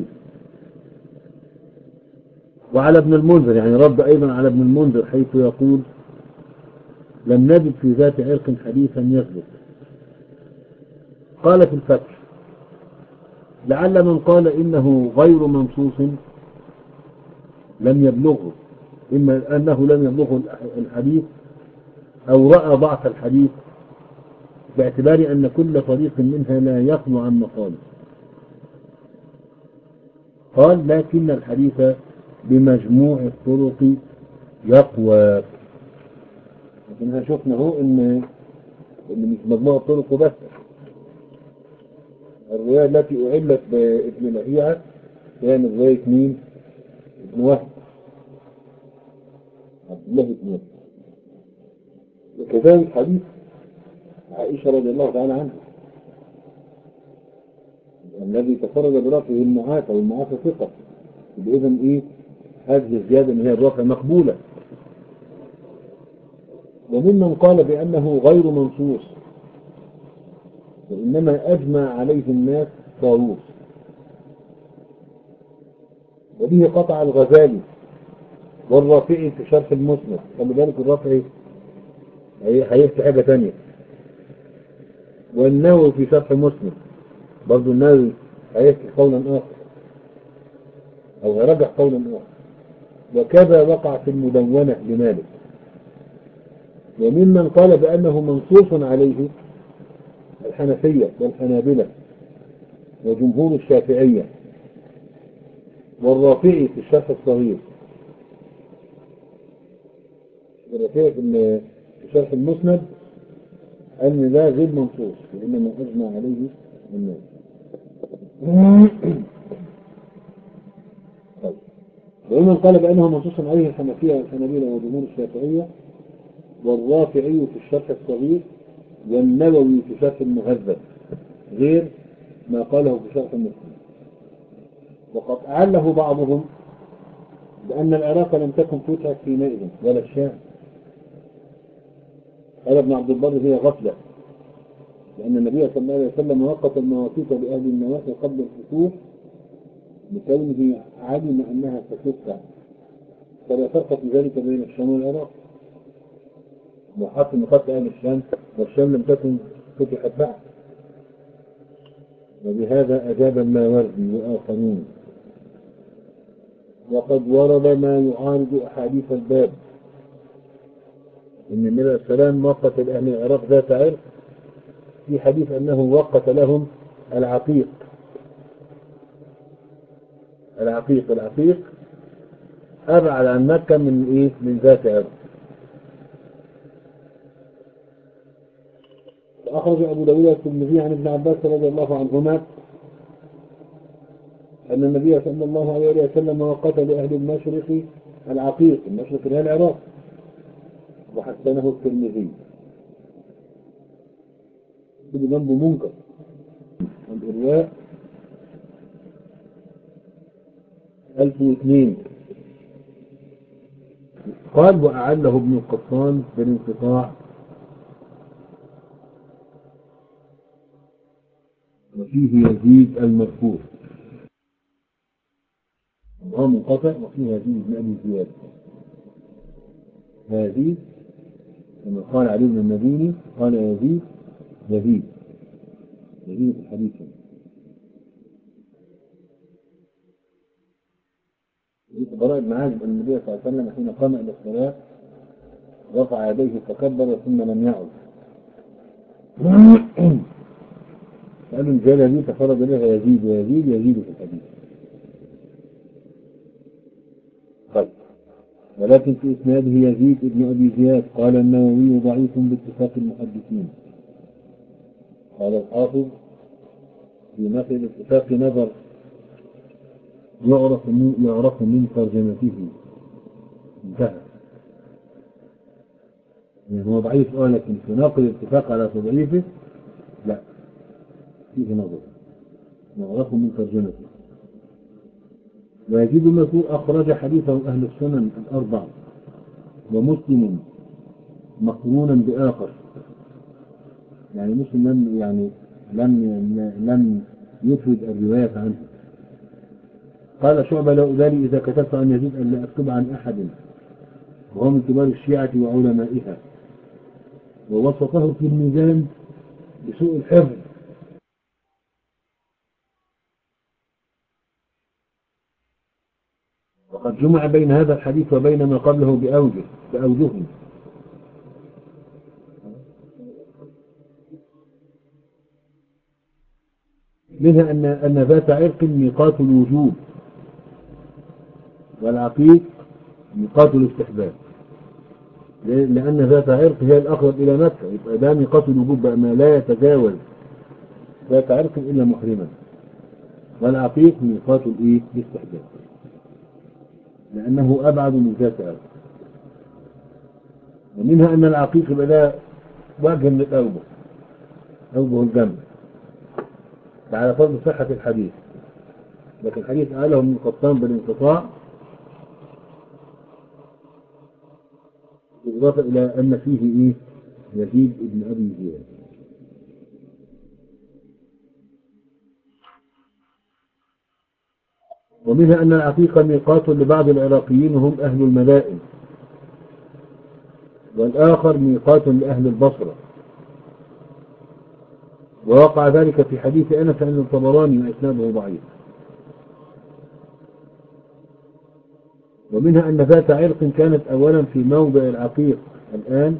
وعلى ابن المنذر، يعني رد أيضا على ابن المنذر حيث يقول لم نجد في ذات عرق حديثا يثبت. قال في الفتح لعل من قال إنه غير منصوص لم يبلغه، إما أنه لم يبلغه الحديث أو رأى ضعف الحديث، باعتبار أن كل طريق منها لا يخلو عن مقال. قال لكن الحديث بمجموع الطرق يقوى. لكن شفنا هو إن إن مش مجموع الطرق بس، الرواية التي أعلت بابن لهيعة كانت رواية مين؟ ابن وهب، عبد الله بن وهب. وكذلك حديث عائشة رضي الله تعالى عنها الذي تفرد برفعه المعافى، والمعافى ثقة، بإذن إيه هذه الزيادة إن هي الرفع مقبولة. وممن قال بأنه غير منصوص وإنما أجمع عليه الناس طاووس، وبه قطع الغزالي والرافعي في شرح المسند. خلي بالك الرافعي هيحكي حاجة تانية. والنووي في شرح مسلم برضو النووي هيحكي قولا آخر أو هيرجع قولا آخر. وكذا وقع في المدونة لمالك. وممن قال بأنه منصوص عليه الحنفية والحنابلة وجمهور الشافعية والرافعي في الشرح الصغير. الرافعي في شرح المسند أن لا غير منصوص وإنما أجمع عليه الناس. طيب. ومن قال بأنه منصوص عليه الحنفية والحنابلة وجمهور الشافعية والرافعي في الشرح الصغير والنووي في شرح المهذب غير ما قاله في شرح المسلم. وقد أعله بعضهم بأن العراق لم تكن فتحت حينئذ ولا الشام. قال ابن عبد البر هي غفلة، لأن النبي صلى الله عليه وسلم وقت المواقيت لأهل النواحي قبل الفتوح لكونه علم أنها ستفتح، فلا فرق في ذلك بين الشام والعراق. وحط مقاطع أهل الشام والشام لم تكن فتحت بعد. وبهذا أجاب الماوردي وآخرون. وقد ورد ما يعارض أحاديث الباب، إن النبي عليه السلام وقت لأهل العراق ذات عرق في حديث أنه وقت لهم العقيق. العقيق العقيق أبعد عن مكة من إيه؟ من ذات عرق. أخرج أبو داود الترمذي عن ابن عباس رضي الله عنهما أن النبي صلى الله عليه وسلم وقت لأهل المشرق العقيق المشرق اللي هي العراق، وحسنه الترمذي بذنب منكر. الإرواء ألف واثنين. قال وأعله ابن القطان بالانقطاع وفيه يزيد المذكور، هو منقطع وفيه يزيد بن أبي زياد. يزيد لما قال علي بن المديني قال يزيد يزيد يزيد في الحديث. براء بن عازب أن النبي صلى الله عليه وسلم حين قام إلى الصلاة رفع يديه فكبر ثم لم يعد. قالوا الجالة دي تفرد لها يزيد ويزيد يزيد في الحديث. طيب ولكن في إسناده يزيد ابن أبي زياد. قال النووي ضعيف باتفاق المحدثين. قال الحافظ في مثل الاتفاق نظر يعرف من يعرف من ترجمته. انتهى. يعني هو ضعيف اه لكن في ناقل الاتفاق على تضعيفه لا، فيه نظر يعرف من ترجمته. ويزيد المذكور أخرج حديثه أهل السنن الأربع ومسلم مقرونا بآخر، يعني مسلم لم يعني لم لم يفرد الرواية عنه. قال شعبة لا أبالي إذا كتبت عن يزيد أن لا أكتب عن أحد، وهو من كبار الشيعة وعلمائها، ووصفه في الميزان بسوء الحفظ. وقد جمع بين هذا الحديث وبين ما قبله بأوجه بأوجه منها أن أن ذات عرق ميقات الوجوب، والعقيق ميقات الاستحباب، لأن ذات عرق هي الأقرب إلى مكة، يبقى ده ميقات الوجوب بقى ما لا يتجاوز ذات عرق إلا محرما، والعقيق ميقات الإيه الاستحباب لأنه أبعد من ذات عرق. ومنها أن العقيق يبقى ده وجه من الأوجه أوجه الجمع على فرض صحة الحديث، لكن الحديث قاله من قطان بالانقطاع، بالإضافة إلى أن فيه إيه يزيد ابن أبي زياد. ومنها أن العقيقة ميقات لبعض العراقيين وهم أهل المدائن، والآخر ميقات لأهل البصرة، ووقع ذلك في حديث أنس عن الطبراني وإسناده ضعيف. ومنها أن ذات عرق كانت أولا في موضع العقيق الآن،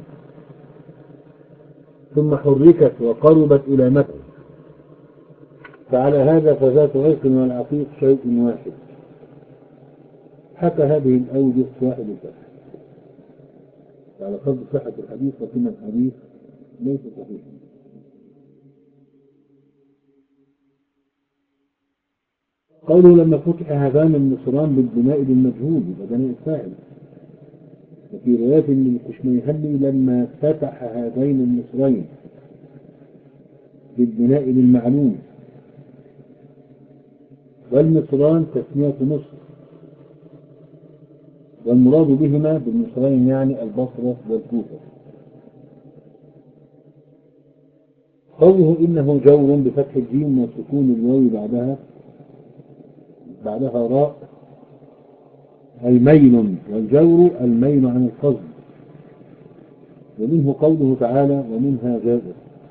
ثم حركت وقربت إلى مكة، فعلى هذا فذات عرق والعقيق شيء واحد. حتى هذه الأوجه واحد الفتح على فرض صحة الحديث، لكن الحديث ليس صحيحا. قوله لما فتح هذان النصران بالبناء للمجهول بدناء الفاعل، وفي رواية من الكشميهني لما فتح هذين النصرين بالبناء للمعلوم، والنصران تسمية نصر، والمراد بهما بالنصرين يعني البصرة والكوفة. قوله إنه جور بفتح الجيم وسكون الواو بعدها بعدها راء أي ميل، والجور الميل عن القصد. ومنه قوله تعالى ومنها جائر.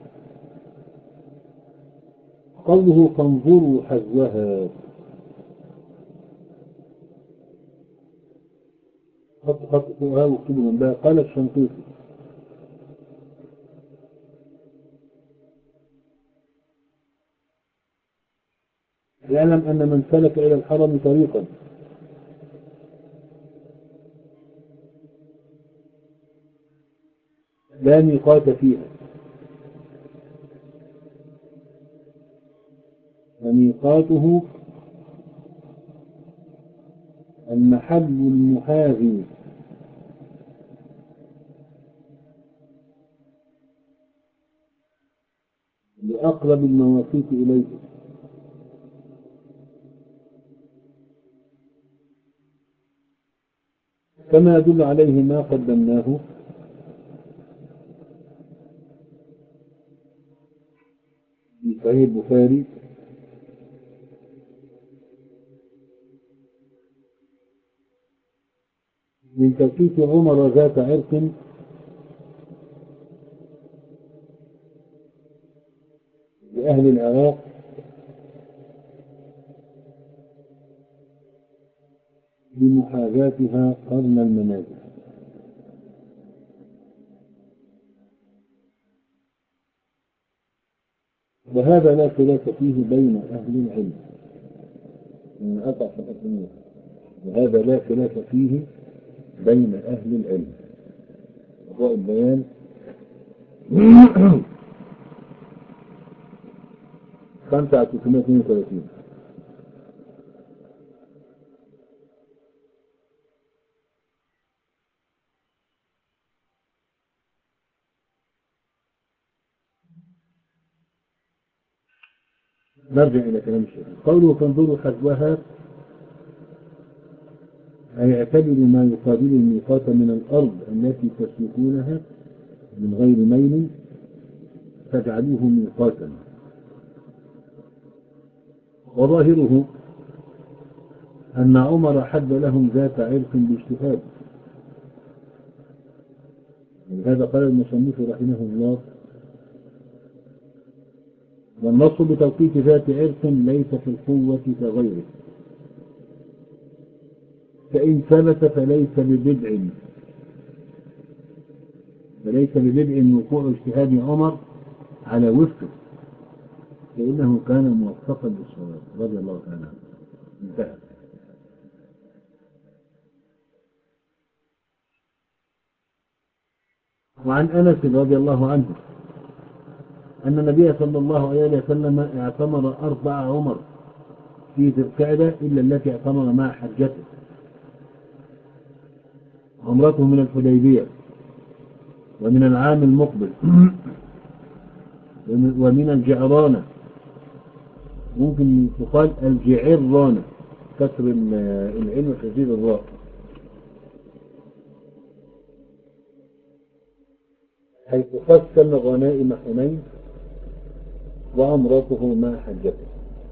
قوله فانظروا حذوها، خط خط فوقها واكتبوا جنبها. قال الشنقيطي يعلم أن من سلك إلى الحرم طريقا لا ميقات فيها، فميقاته محل المحاذي لأقرب المواقيت إليه، كما يدل عليه ما قدمناه في صحيح البخاري من توقيت عمر ذات عرق لأهل العراق بمحاذاتها قرن المنازل. وهذا لا خلاف فيه بين أهل العلم. من أقع فقط، وهذا لا خلاف فيه بين أهل العلم. وضوء البيان خمسة على ثلاثمائة واثنين وثلاثين. نرجع إلى كلام الشيخ. قوله فانظروا حذوها أي اعتبروا ما يقابل الميقات من الأرض التي تسلكونها من غير ميل فاجعلوه ميقاتا. وظاهره أن عمر حد لهم ذات عرق باجتهاد، ولهذا قال المصنف رحمه الله: والنص بتوقيت ذات عرق ليس في القوة كغيره، فإن ثبت فليس ببدع فليس ببدع وقوع اجتهاد عمر على وفقه، فإنه كان موفقا للصواب رضي الله تعالى عنه. انتهى. وعن أنس رضي الله عنه أن النبي صلى الله عليه وسلم اعتمر أربع عمر في ذي القعدة إلا التي اعتمر مع حجته، عمرته من الحديبية ومن العام المقبل ومن الجعرانة، ممكن تقال الجعرانة كسر العين وتشديد الراء، حيث قسم غنائم حنين وعمرته مع حجته.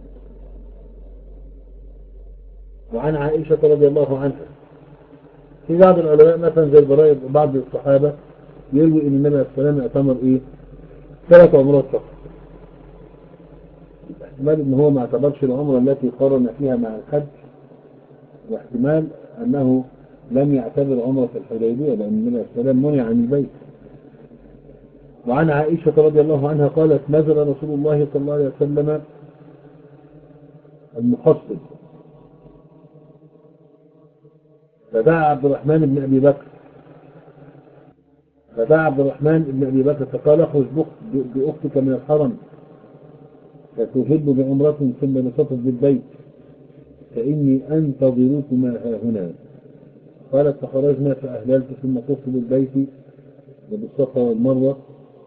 وعن عائشة رضي الله عنها، في بعض العلماء مثلا زي البراء بعض الصحابة يروي ان النبي عليه الصلاة والسلام اعتمر ايه ثلاث عمرات فقط، احتمال ان هو ما اعتبرش العمرة التي قارن فيها مع الحج، واحتمال انه لم يعتبر عمرة الحديبية لان النبي عليه الصلاة والسلام منع عن البيت. وعن عائشة رضي الله عنها قالت: نزل رسول الله صلى الله عليه وسلم المحصب فدعا عبد الرحمن بن أبي بكر فدعا عبد الرحمن بن أبي بكر فقال: اخرج بأختك من الحرم فتهل بعمرة ثم لتطف بالبيت فإني أنتظركما ها هنا. قالت: فخرجنا فأهللت ثم طفت بالبيت وبالصفا والمروة،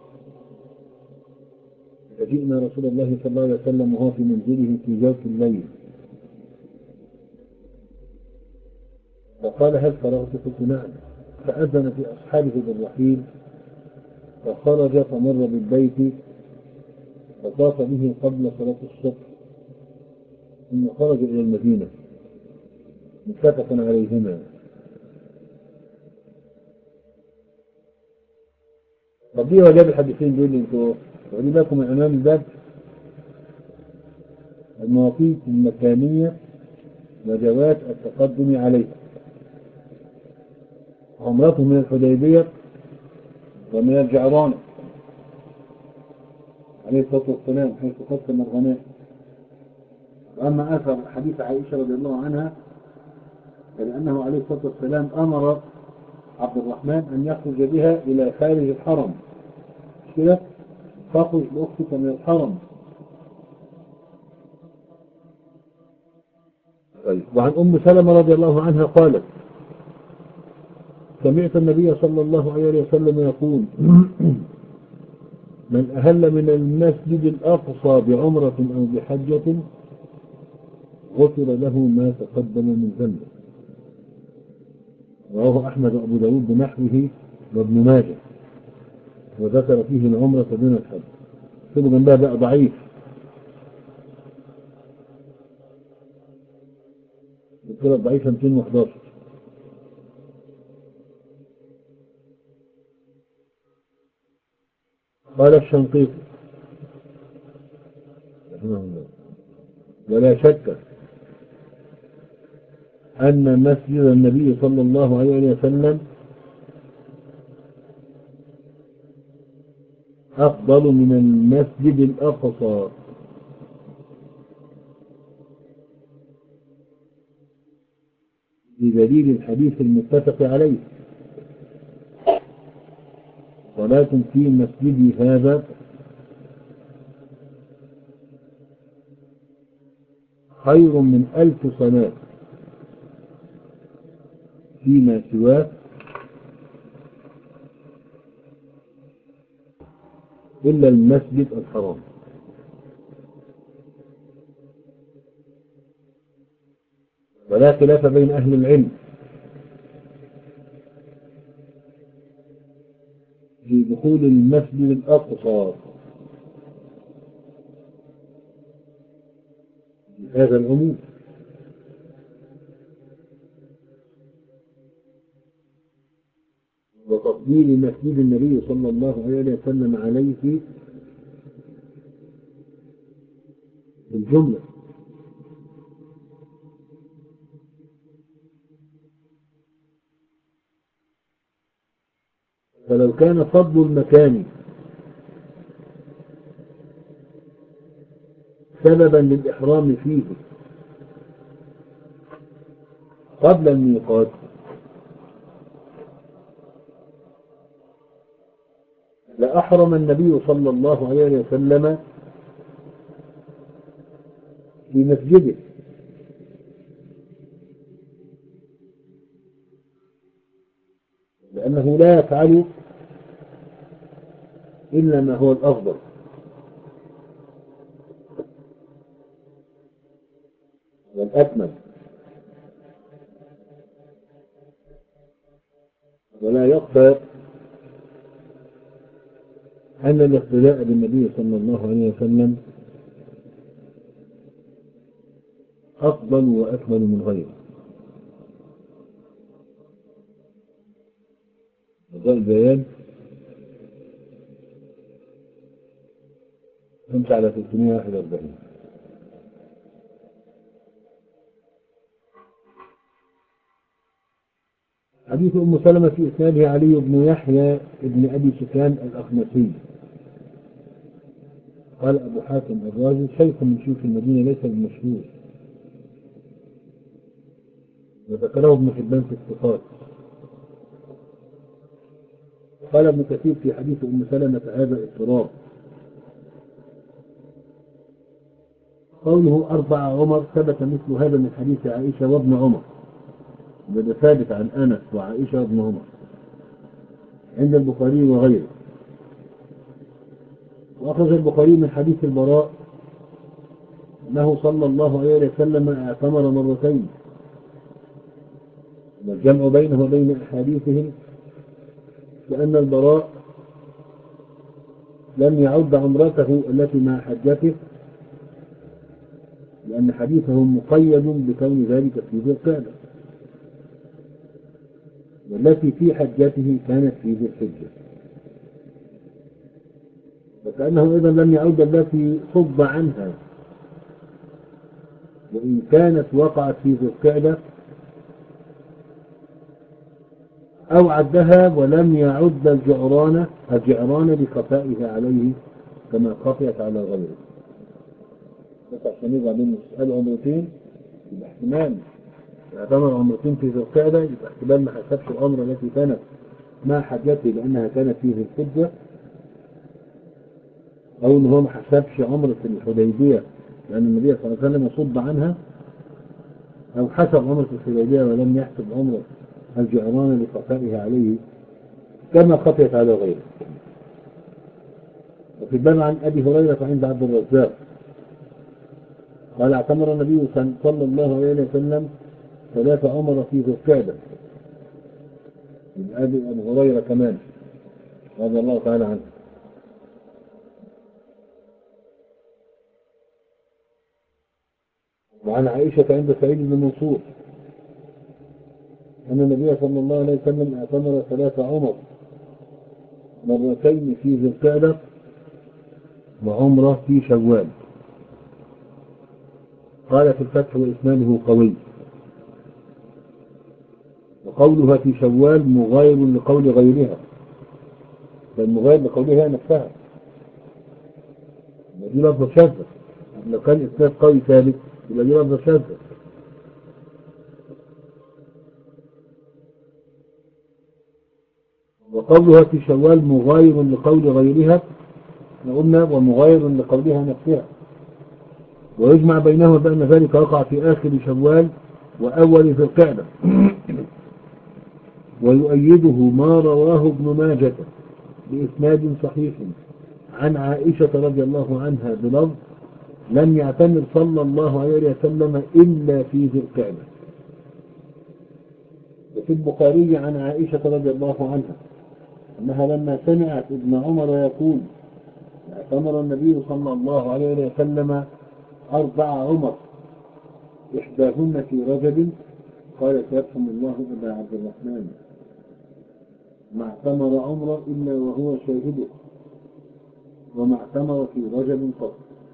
فجئنا رسول الله صلى الله عليه وسلم وهو في منزله في جوف الليل، فقال: هل فرغت؟ قلت: نعم. فأذن في أصحابه بالرحيل فخرج فمر بالبيت فطاف به قبل صلاة الصبح ثم خرج إلى المدينة متفق عليهما. طب ليه وجاب الحديثين دول؟ انتوا واخدين بالكم من عنوان الباب؟ المواقيت المكانية وجواز التقدم عليها. عمرته من الحديبية ومن الجعرانة عليه الصلاة والسلام حيث قسم الغنائم. وأما أثر حديث عائشة رضي الله عنها فلأنه عليه الصلاة والسلام أمر عبد الرحمن أن يخرج بها إلى خارج الحرم، كده فاخرج بأختك من الحرم. طيب وعن أم سلمة رضي الله عنها قالت سمعت النبي صلى الله عليه وسلم يقول من أهل من المسجد الأقصى بعمرة أو بحجة غفر له ما تقدم من ذنبه. رواه أحمد وأبو داود بنحوه وابن ماجه، وذكر فيه العمرة دون الحج. اكتبوا جنبها بقى ضعيف، الكلى الضعيفة مئتين وأحد عشر. قال الشنقيطي رحمه الله ولا شك أن مسجد النبي صلى الله عليه وسلم أفضل من المسجد الأقصى بدليل الحديث المتفق عليه صلاة في مسجدي هذا خير من ألف صلاة فيما سواه إلا المسجد الحرام. ولا خلاف بين أهل العلم في دخول المسجد الأقصى بهذا العموم، وتفضيل مسجد النبي صلى الله عليه وسلم عليه في الجملة. فلو كان فضل المكان سببا للإحرام فيه قبل الميقات لأحرم النبي صلى الله عليه وسلم في مسجده، لأنه لا يفعل إلا ما هو الأفضل. والأكمل. ولا يخفى أن الاقتداء بالنبي صلى الله عليه وسلم أفضل وأكمل من غيره. هذا البيان أنت على ثلاثمائة وواحد وأربعين. حديث أم سلمة في إسناده علي بن يحيى بن أبي سفيان الأخنسي. قال أبو حاتم الرازي شيخ من شيوخ المدينة ليس بالمشهور، وذكره ابن حبان في الثقات. قال ابن كثير في حديث أم سلمة هذا اضطراب. قوله أربع عمر ثبت مثل هذا من حديث عائشة وابن عمر، وده ثابت عن أنس وعائشة وابن عمر عند البخاري وغيره. وأخرج البخاري من حديث البراء أنه صلى الله عليه وسلم اعتمر مرتين، والجمع بينه وبين أحاديثهم لأن البراء لم يعد عمرته التي مع حجته، لأن حديثه مقيد بكون ذلك في ذي القعدة، والتي في حجته كانت في ذي الحجة، وكأنه أيضا لم يعد التي صد عنها وإن كانت وقعت في ذي القعدة، أو عدها ولم يعد الجعران الجعران لخفائها عليه كما خفيت على غيره. بس عشان يبقى بين مسألة عمرتين يبقى احتمال يعتمر عمرتين في ذي القعدة، يبقى احتمال ما حسبش العمرة التي كانت مع حجته لأنها كانت في ذي الحجة، أو إن هو ما حسبش عمرة الحديبية لأن النبي صلى الله عليه وسلم صد عنها، أو حسب عمرة الحديبية ولم يحسب عمرة الجعران لخفائها عليه كما خفيت على غيره. وفي الباب عن أبي هريرة عند عبد الرزاق قال اعتمر النبي صلى الله عليه وسلم ثلاث عمر في ذي القعدة من أبي أبي هريرة كمان رضي الله تعالى عنه. وعن عائشة عند سعيد بن منصور أن النبي صلى الله عليه وسلم اعتمر ثلاث عمر مرتين في ذي القعدة وعمرة في شوال. قال في الفتح وإسناده قوي. وقولها في شوال مغاير لقول غيرها، فالمغاير لقولها نفسها يبقى دي لفظة شاذة. لو كان إسناد قوي ثابت يبقى دي لفظة شاذة. وقولها في شوال مغاير لقول غيرها قلنا ومغاير لقولها نفسها. ويجمع بينهما بأن ذلك وقع في آخر شوال وأول ذي القعدة. ويؤيده ما رواه ابن ماجة بإسناد صحيح عن عائشة رضي الله عنها بلفظ لم يعتمر صلى الله عليه وسلم إلا في ذي القعدة. وفي البخاري عن عائشة رضي الله عنها أنها لما سمعت ابن عمر يقول اعتمر النبي صلى الله عليه وسلم أربع عمر إحداهن في رجب قالت يرحم الله أبا عبد الرحمن ما اعتمر عمره إلا وهو شاهده وما اعتمر في رجب قط.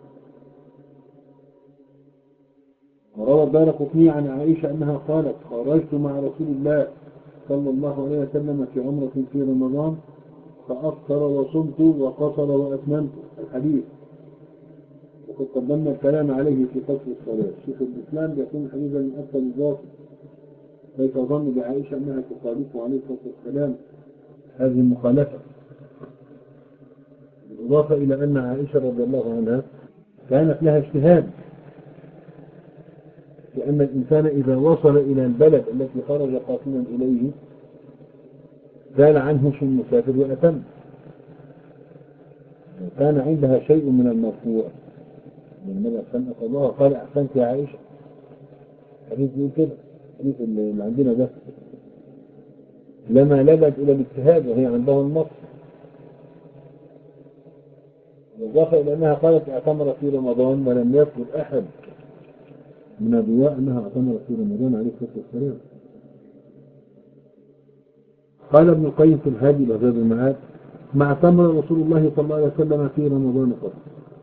وروى الدارقطني عن عائشة أنها قالت خرجت مع رسول الله صلى الله عليه وسلم في عمرة في رمضان فأفطر وصمت وقصر وأتممت الحديث. وقد قدمنا الكلام عليه في فصل الصلاة. شيخ الإسلام يكون حديثا من أكثر الباطل كيف ظن بعائشة أنها تخالفه عليه الصلاة والسلام هذه المخالفة، بالإضافة إلى أن عائشة رضي الله عنها كانت لها اجتهاد لأن الإنسان إذا وصل إلى البلد التي خرج قاصدا إليه زال عنه شيء المسافر وأتم. كان عندها شيء من المرفوع من النبي أحسن أخذها قال أحسنت يا عائشة. حديث يقول كده، حديث اللي عندنا ده لما لجأت إلى الاجتهاد وهي عندها النص. بالإضافة إلى أنها قالت اعتمر في رمضان ولم يذكر أحد من الرواة أنها اعتمرت في رمضان عليه الصلاة والسلام. قال ابن القيم في الهادي لزاد المعاد ما اعتمر رسول الله صلى الله عليه وسلم في رمضان قط.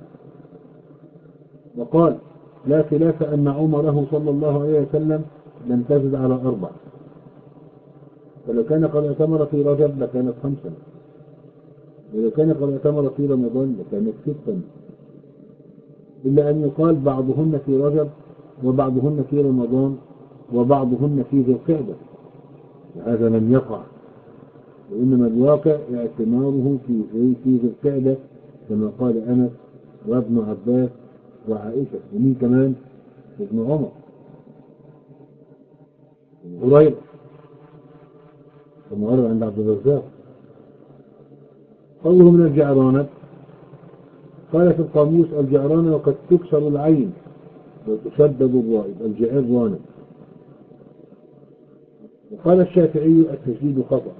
وقال لا خلاف أن عمره صلى الله عليه وسلم لم تزد على أربع، فلو كان قد اعتمر في رجب لكانت خمسا، ولو كان قد اعتمر في رمضان لكانت ستا، إلا أن يقال بعضهن في رجب وبعضهن في رمضان وبعضهن في ذي القعدة، وهذا لم يقع، وإنما الواقع اعتماره في في ذي القعدة كما قال أنس وابن عباس وعائشة ومين كمان ابن عمر هريرة المعرض عند عبد الرزاق. قوله من الجعرانة قال في القاموس الجعرانة وقد تكسر العين وتشدد الراء الجعرانة. وقال الشافعي التشديد خطأ.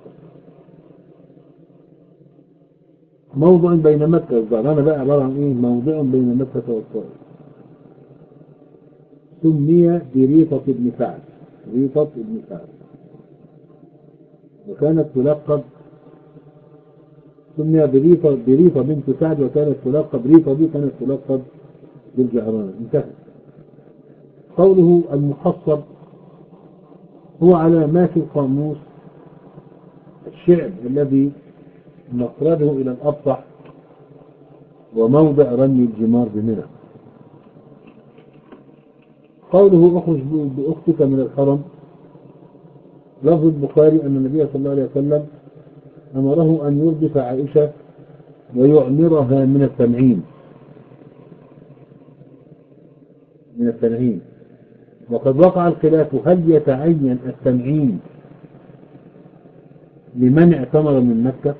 موضع بين مكة الجعرانة بقى عبارة عن ايه؟ موضع بين مكة والطائف. سمي بريطة بن سعد ريطة بن سعد وكانت تلقب سمي بريطة بريطة بنت سعد وكانت تلقب ريطة دي كانت تلقب بالجعرانة. انتهى. قوله المحصب هو على ما في القاموس الشعب الذي مخرجه إلى الأبطح وموضع رمي الجمار بمنى. قوله اخرج بأختك من الحرم لفظ البخاري أن النبي صلى الله عليه وسلم أمره أن يربط عائشة ويعمرها من التنعيم من التنعيم وقد وقع الخلاف هل يتعين التنعيم لمن اعتمر من مكة،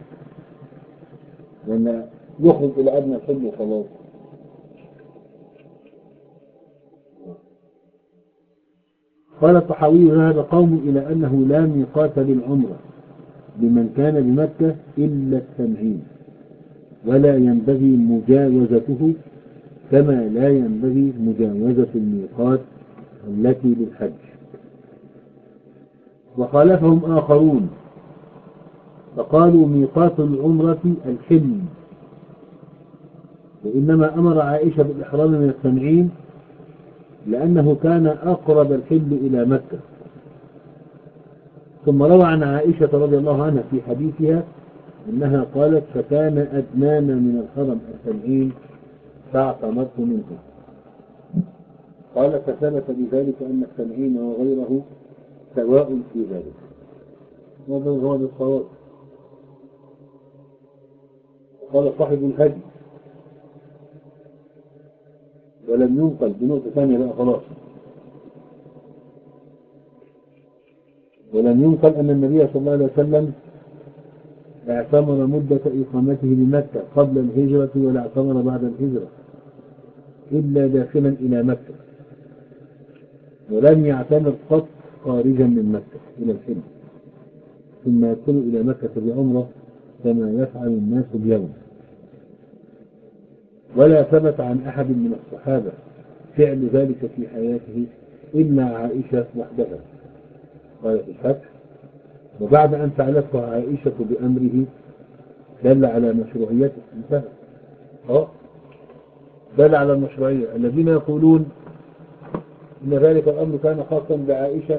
لأن يخرج إلى أدنى الحل وخلاص. قال الطحاوي ذهب قوم إلى أنه لا ميقات للعمرة لمن كان بمكة إلا التنعيم، ولا ينبغي مجاوزته كما لا ينبغي مجاوزة الميقات التي للحج. وخالفهم آخرون فقالوا ميقات العمرة الحل، وإنما أمر عائشة بالإحرام من التنعيم لأنه كان أقرب الحل إلى مكة. ثم روى عن عائشة رضي الله عنها في حديثها أنها قالت فكان أدنانا من الحرم التنعيم فاعتمرت منه. قال فثبت بذلك أن التنعيم وغيره سواء في ذلك. هذا هو الصواب. قال صاحب الهدي ولم ينقل بنقطة ثانية بقى خلاص، ولم ينقل أن النبي صلى الله عليه وسلم اعتمر مدة إقامته بمكة قبل الهجرة ولا اعتمر بعد الهجرة إلا داخلا إلى مكة، ولم يعتمر قط خارجا من مكة إلى الحلم ثم يدخل إلى مكة بعمرة كما يفعل الناس اليوم. ولا ثبت عن أحد من الصحابة فعل ذلك في حياته إلا عائشة وحدها قالت الفتح. وبعد أن فعلته عائشة بأمره دل على مشروعيته. انتهى. اه دل على المشروعية. الذين يقولون إن ذلك الأمر كان خاصا بعائشة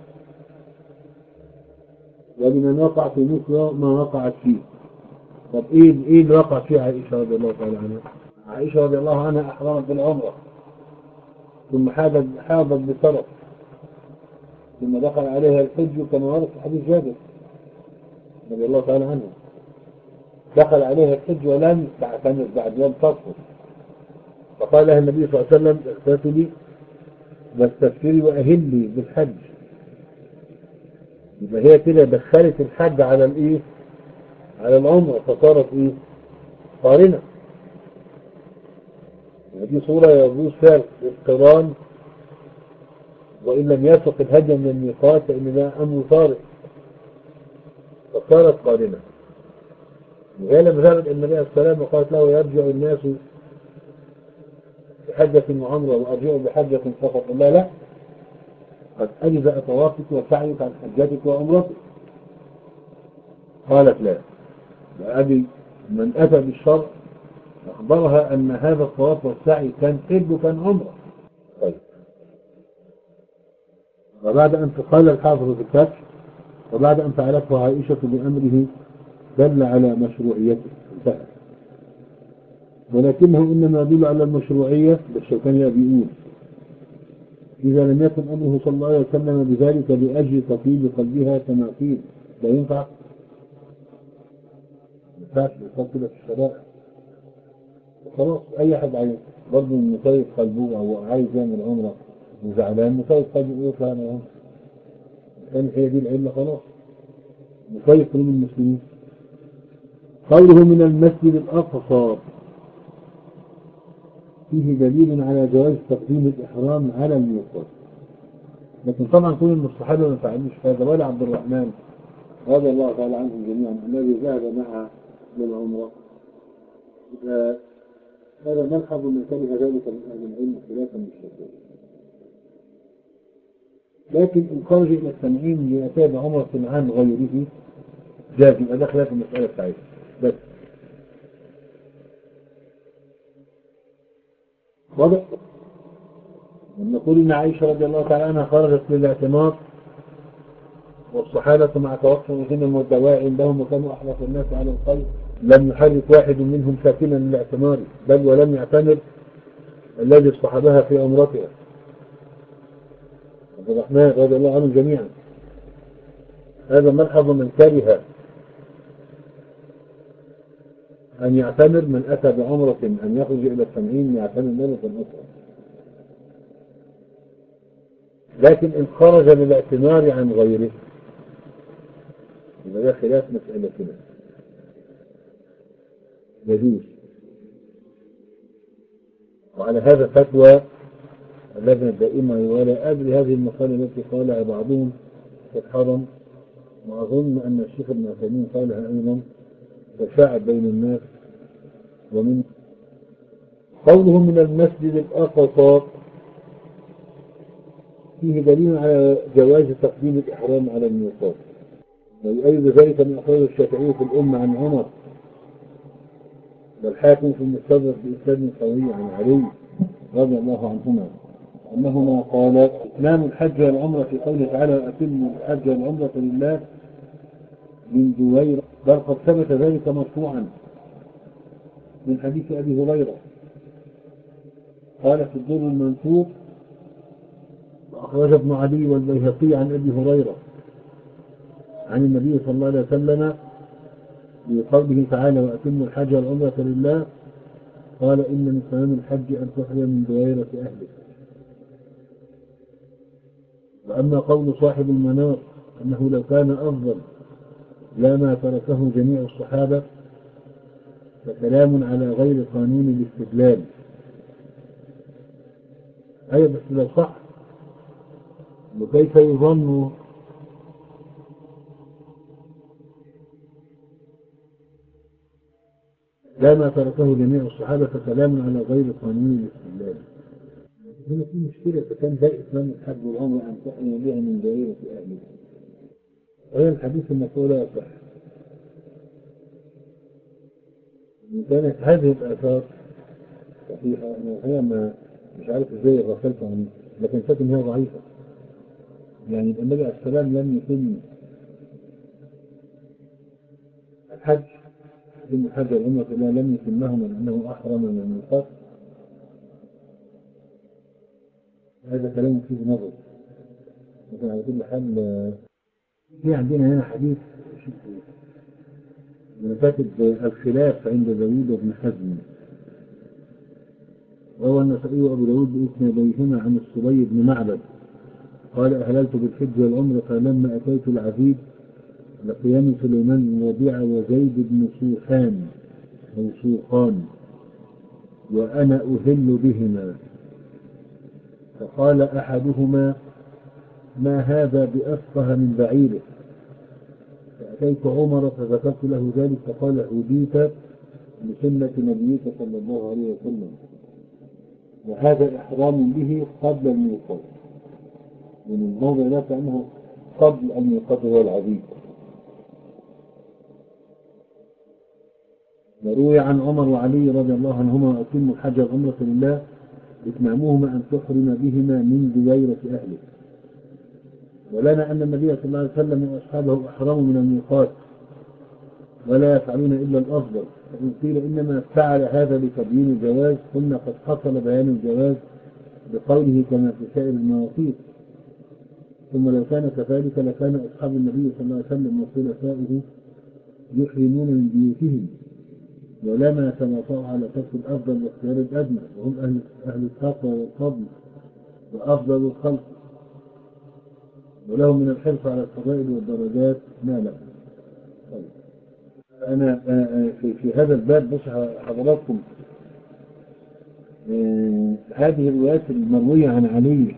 ولمن وقع في مثل ما وقعت فيه. طب إيه إيه اللي وقع فيه عائشة رضي الله تعالى عنها؟ عائشة رضي الله عنها أحرمت بالعمرة ثم حاضت حاضت بسرط ثم دخل عليها الحج كما ورد في حديث جابر رضي الله تعالى عنه. دخل عليها الحج ولم تعتمر بعد، لم تطهر، فقال لها النبي صلى الله عليه وسلم اغتسلي واستغفري واهلي بالحج. يبقى هي كده دخلت الحج على الايه؟ على العمره، فصارت ايه؟ قارنه. ودي صوره يجوز فيها القران وان لم يسق الهدي من الميقات فان ده امر طارئ، فصارت قارنه. وهي لما ذهبت النبي عليه السلام وقالت له يرجع الناس بحجة وعمرة وأرجعوا بحجة فقط، لا لا قد أجزأ طوافك وسعيك عن حجتك وعمرتك. قالت لا، وأبي من أتى بالشرع أخبرها أن هذا الطواف والسعي كان حج وكان عمرة. طيب. وبعد أن قال الحافظ في الفتح وبعد أن فعلته عائشة بأمره دل على مشروعيته. انتهى. ولكنه إنما يدل على المشروعية بالشيطان بيقول إذا لم يكن أمره صلى الله عليه وسلم بذلك لأجل تطيب قلبها كما قيل. لا ينفع ما ينفعش يقال كده في الشرائع. خلاص أي حد عايز برضه مطيب قلبه أو عايز يعمل عمرة وزعلان مطيب قلبه إيه كان عمرة كان هي دي العلة خلاص مطيب قلوب المسلمين. قوله من المسجد الأقصى فيه دليل على جواز تقديم الإحرام على الميقات، لكن طبعا كل الصحابة ما فعلوش هذا ولا عبد الرحمن رضي الله تعالى عنهم جميعا الذي ذهب معها للعمرة. هذا ملحظ من كره ذلك من أهل العلم خلافا للشافعي. لكن إن خرج إلى التنعيم ليأتي بعمرة عن غيره جاز، يبقى ده خلاف المسألة بتاعتها. بس واضح؟ نقول إن عائشة رضي الله تعالى عنها خرجت للاعتمار والصحابة مع توفر الهمم والدواعي عندهم وكانوا أحرص الناس على الخير لم يحرك واحد منهم ساكنا للاعتمار، بل ولم يعتمر الذي اصطحبها في عمرتها عبد الرحمن رضي الله عنهم جميعا. هذا ملحظ من كره أن يعتمر من أتى بعمرة أن يخرج إلى التنعيم يعتمر مرة أخرى. لكن إن خرج للاعتمار عن غيره يبقى ده خلاف مسألتنا، يجوز. وعلى هذا فتوى اللجنة الدائمة، ولا أدري هذه المقالة التي قالها بعضهم في الحرم، وأظن أن الشيخ ابن عثيمين قالها أيضا، تشاعت بين الناس. ومن قوله من المسجد الأقصى فيه دليل على جواز تقديم الإحرام على الميقات، ويؤيد ذلك من أخرج الشافعي في الأمة عن عمر والحاكم في المستدرك بإسناد قوي عن علي رضي الله عنهما أنهما قال إتمام الحج والعمرة في قوله تعالى وأتموا الحج والعمرة لله من دويرة، بل قد ثبت ذلك مرفوعا من حديث أبي هريرة قال في الدر المنثور وأخرج ابن علي والبيهقي عن أبي هريرة عن النبي صلى الله عليه وسلم بقوله تعالى وأتموا الحج والعمرة لله، قال إن من تمام الحج أن تحرم من دويرة أهله. وأما قول صاحب المنار أنه لو كان أفضل لا ما تركه جميع الصحابة فكلام على غير قانون الاستدلال. أي بس لو صح وكيف يظن لا ما تركه جميع الصحابة فكلام على غير قانون الاستدلال. هنا في مشكلة، فكان ده إسلام الحج والعمر أن تحرم بها من دويرة أهله، وهي الحديث المقول لا يصح. كانت هذه الآثار صحيحة، هي ما مش عارف ازاي غفلت عنها، لكن فاكر ان هي ضعيفة. يعني النبي عليه السلام لم يتم الحج، يتم الحج والعمرة لا لم يتمهما لأنه أحرم من الميقات. هذا كلام فيه نظر، لكن على كل حال في عندنا هنا حديث كاتب الخلاف عند داوود وابن حزم، روى النسائي وابو داود بإسناديهما عن الصبي بن معبد قال أهللت بالحج والعمرة فلما أتيت العزيز لقيام سليمان بن ربيعة وزيد بن سوحان أو سوقان وأنا أهل بهما، فقال أحدهما ما هذا بأفقه من بعيره، فأتيت عمر فذكرت له ذلك فقال هديت بسنة نبيك صلى الله عليه وسلم، وهذا إحرام به قبل الميقات، من الموضع لا كأنه قبل الميقات هو العزيز. وروي عن عمر وعلي رضي الله عنهما أتموا الحج والعمرة لله اتمامهما أن تحرم بهما من دويرة أهله. ولنا أن النبي صلى الله عليه وسلم وأصحابه أحرموا من الميقات ولا يفعلون إلا الأفضل، فإن قيل إنما فعل هذا لتبيين الجواز قلنا قد حصل بيان الجواز بقوله كما في سائر المواقيت. ثم لو كان كذلك لكان أصحاب النبي صلى الله عليه وسلم وخلفائه يحرمون من بيوتهم، ولما تواطؤوا على ترك الأفضل واختيار الأدنى، وهم أهل, أهل التقوى والفضل وأفضل الخلق، ولهم من الحرص على الفضائل والدرجات ما لهم. طيب. أنا في, في هذا الباب بص حضراتكم هذه الروايات المروية عن علي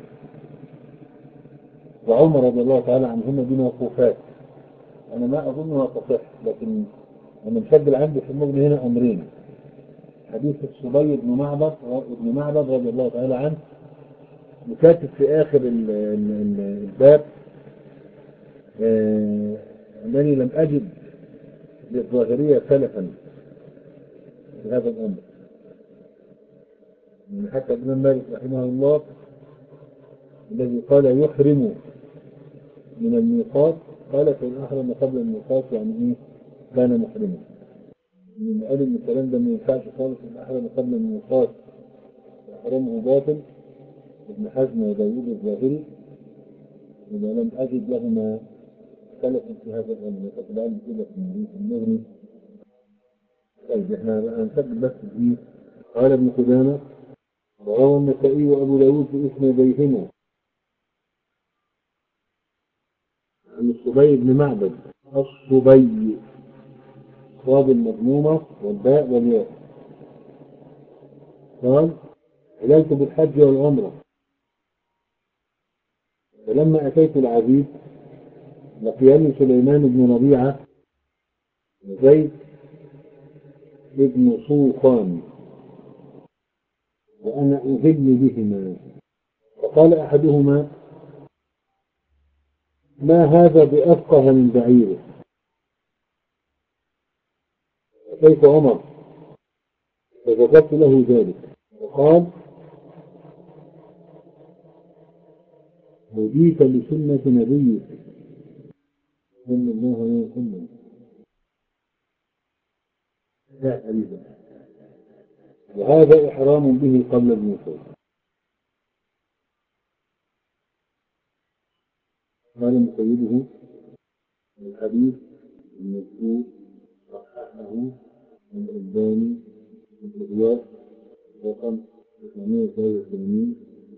وعمر رضي الله تعالى عنهما دون وقوفات، أنا ما أظنها تصح، لكن أنا مسجل عندي في المغني هنا أمرين. حديث الصبي بن معبد ابن معبد رضي الله تعالى عنه، وكاتب في آخر ال ال ال الباب آه أنني لم أجد للظاهرية سلفا في هذا الأمر. يعني حتى الإمام مالك رحمه الله الذي قال يحرم من الميقات قال فإن أحرم قبل الميقات يعني إيه كان محرما. من قال إن الكلام ده ما ينفعش خالص، إن أحرم قبل الميقات إحرامه باطل. ابن حزم وداوود الظاهري إذا لم أجد لهما سلف في هذا الأمر، فقد عندي كده في المغني. طيب احنا هنسجل بس بإيه؟ قال ابن قدامة وروى النسائي وأبو داود في اسناديهما عن الصبي بن معبد. الصبي، صاد المضمومة والباء والياء. قال حللت بالحج والعمرة، فلما أتيت العبيد لقياني سليمان بن ربيعة وزيد بن صوفان وأنا أذل بهما، فقال أحدهما ما هذا بأفقه من بعيره. أتيت عمر فذكرت له ذلك، وقال هديت لسنة نبيك صلى الله عليه وسلم. لا أريد، وهذا إحرام به قبل الموسى. قال مقيده الحديث المذكور صححه الألباني في الإحياء رقم تسعمائة وثلاثة وثمانين.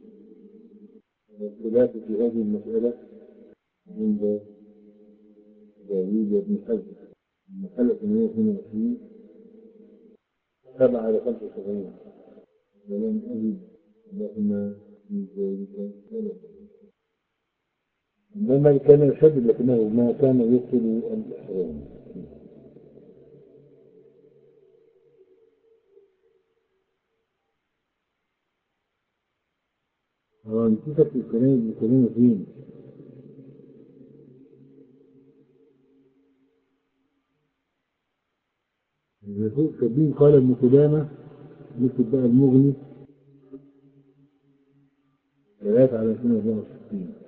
والخلاف في هذه المسألة عند داوود بن حزم، المسألة ثمانمائة واثنين وعشرين سبعة على خمسة وسبعين، ولم أجد لهما في ذلك سبب. إنما كان يشدد لكنه ما كان يبطل الإحرام. اه نسيت في الكلام الكلام فين؟ الرسول كبير قال ابن قدامة نكتب بقى المغني ثلاثة على سنة أربعة وستين.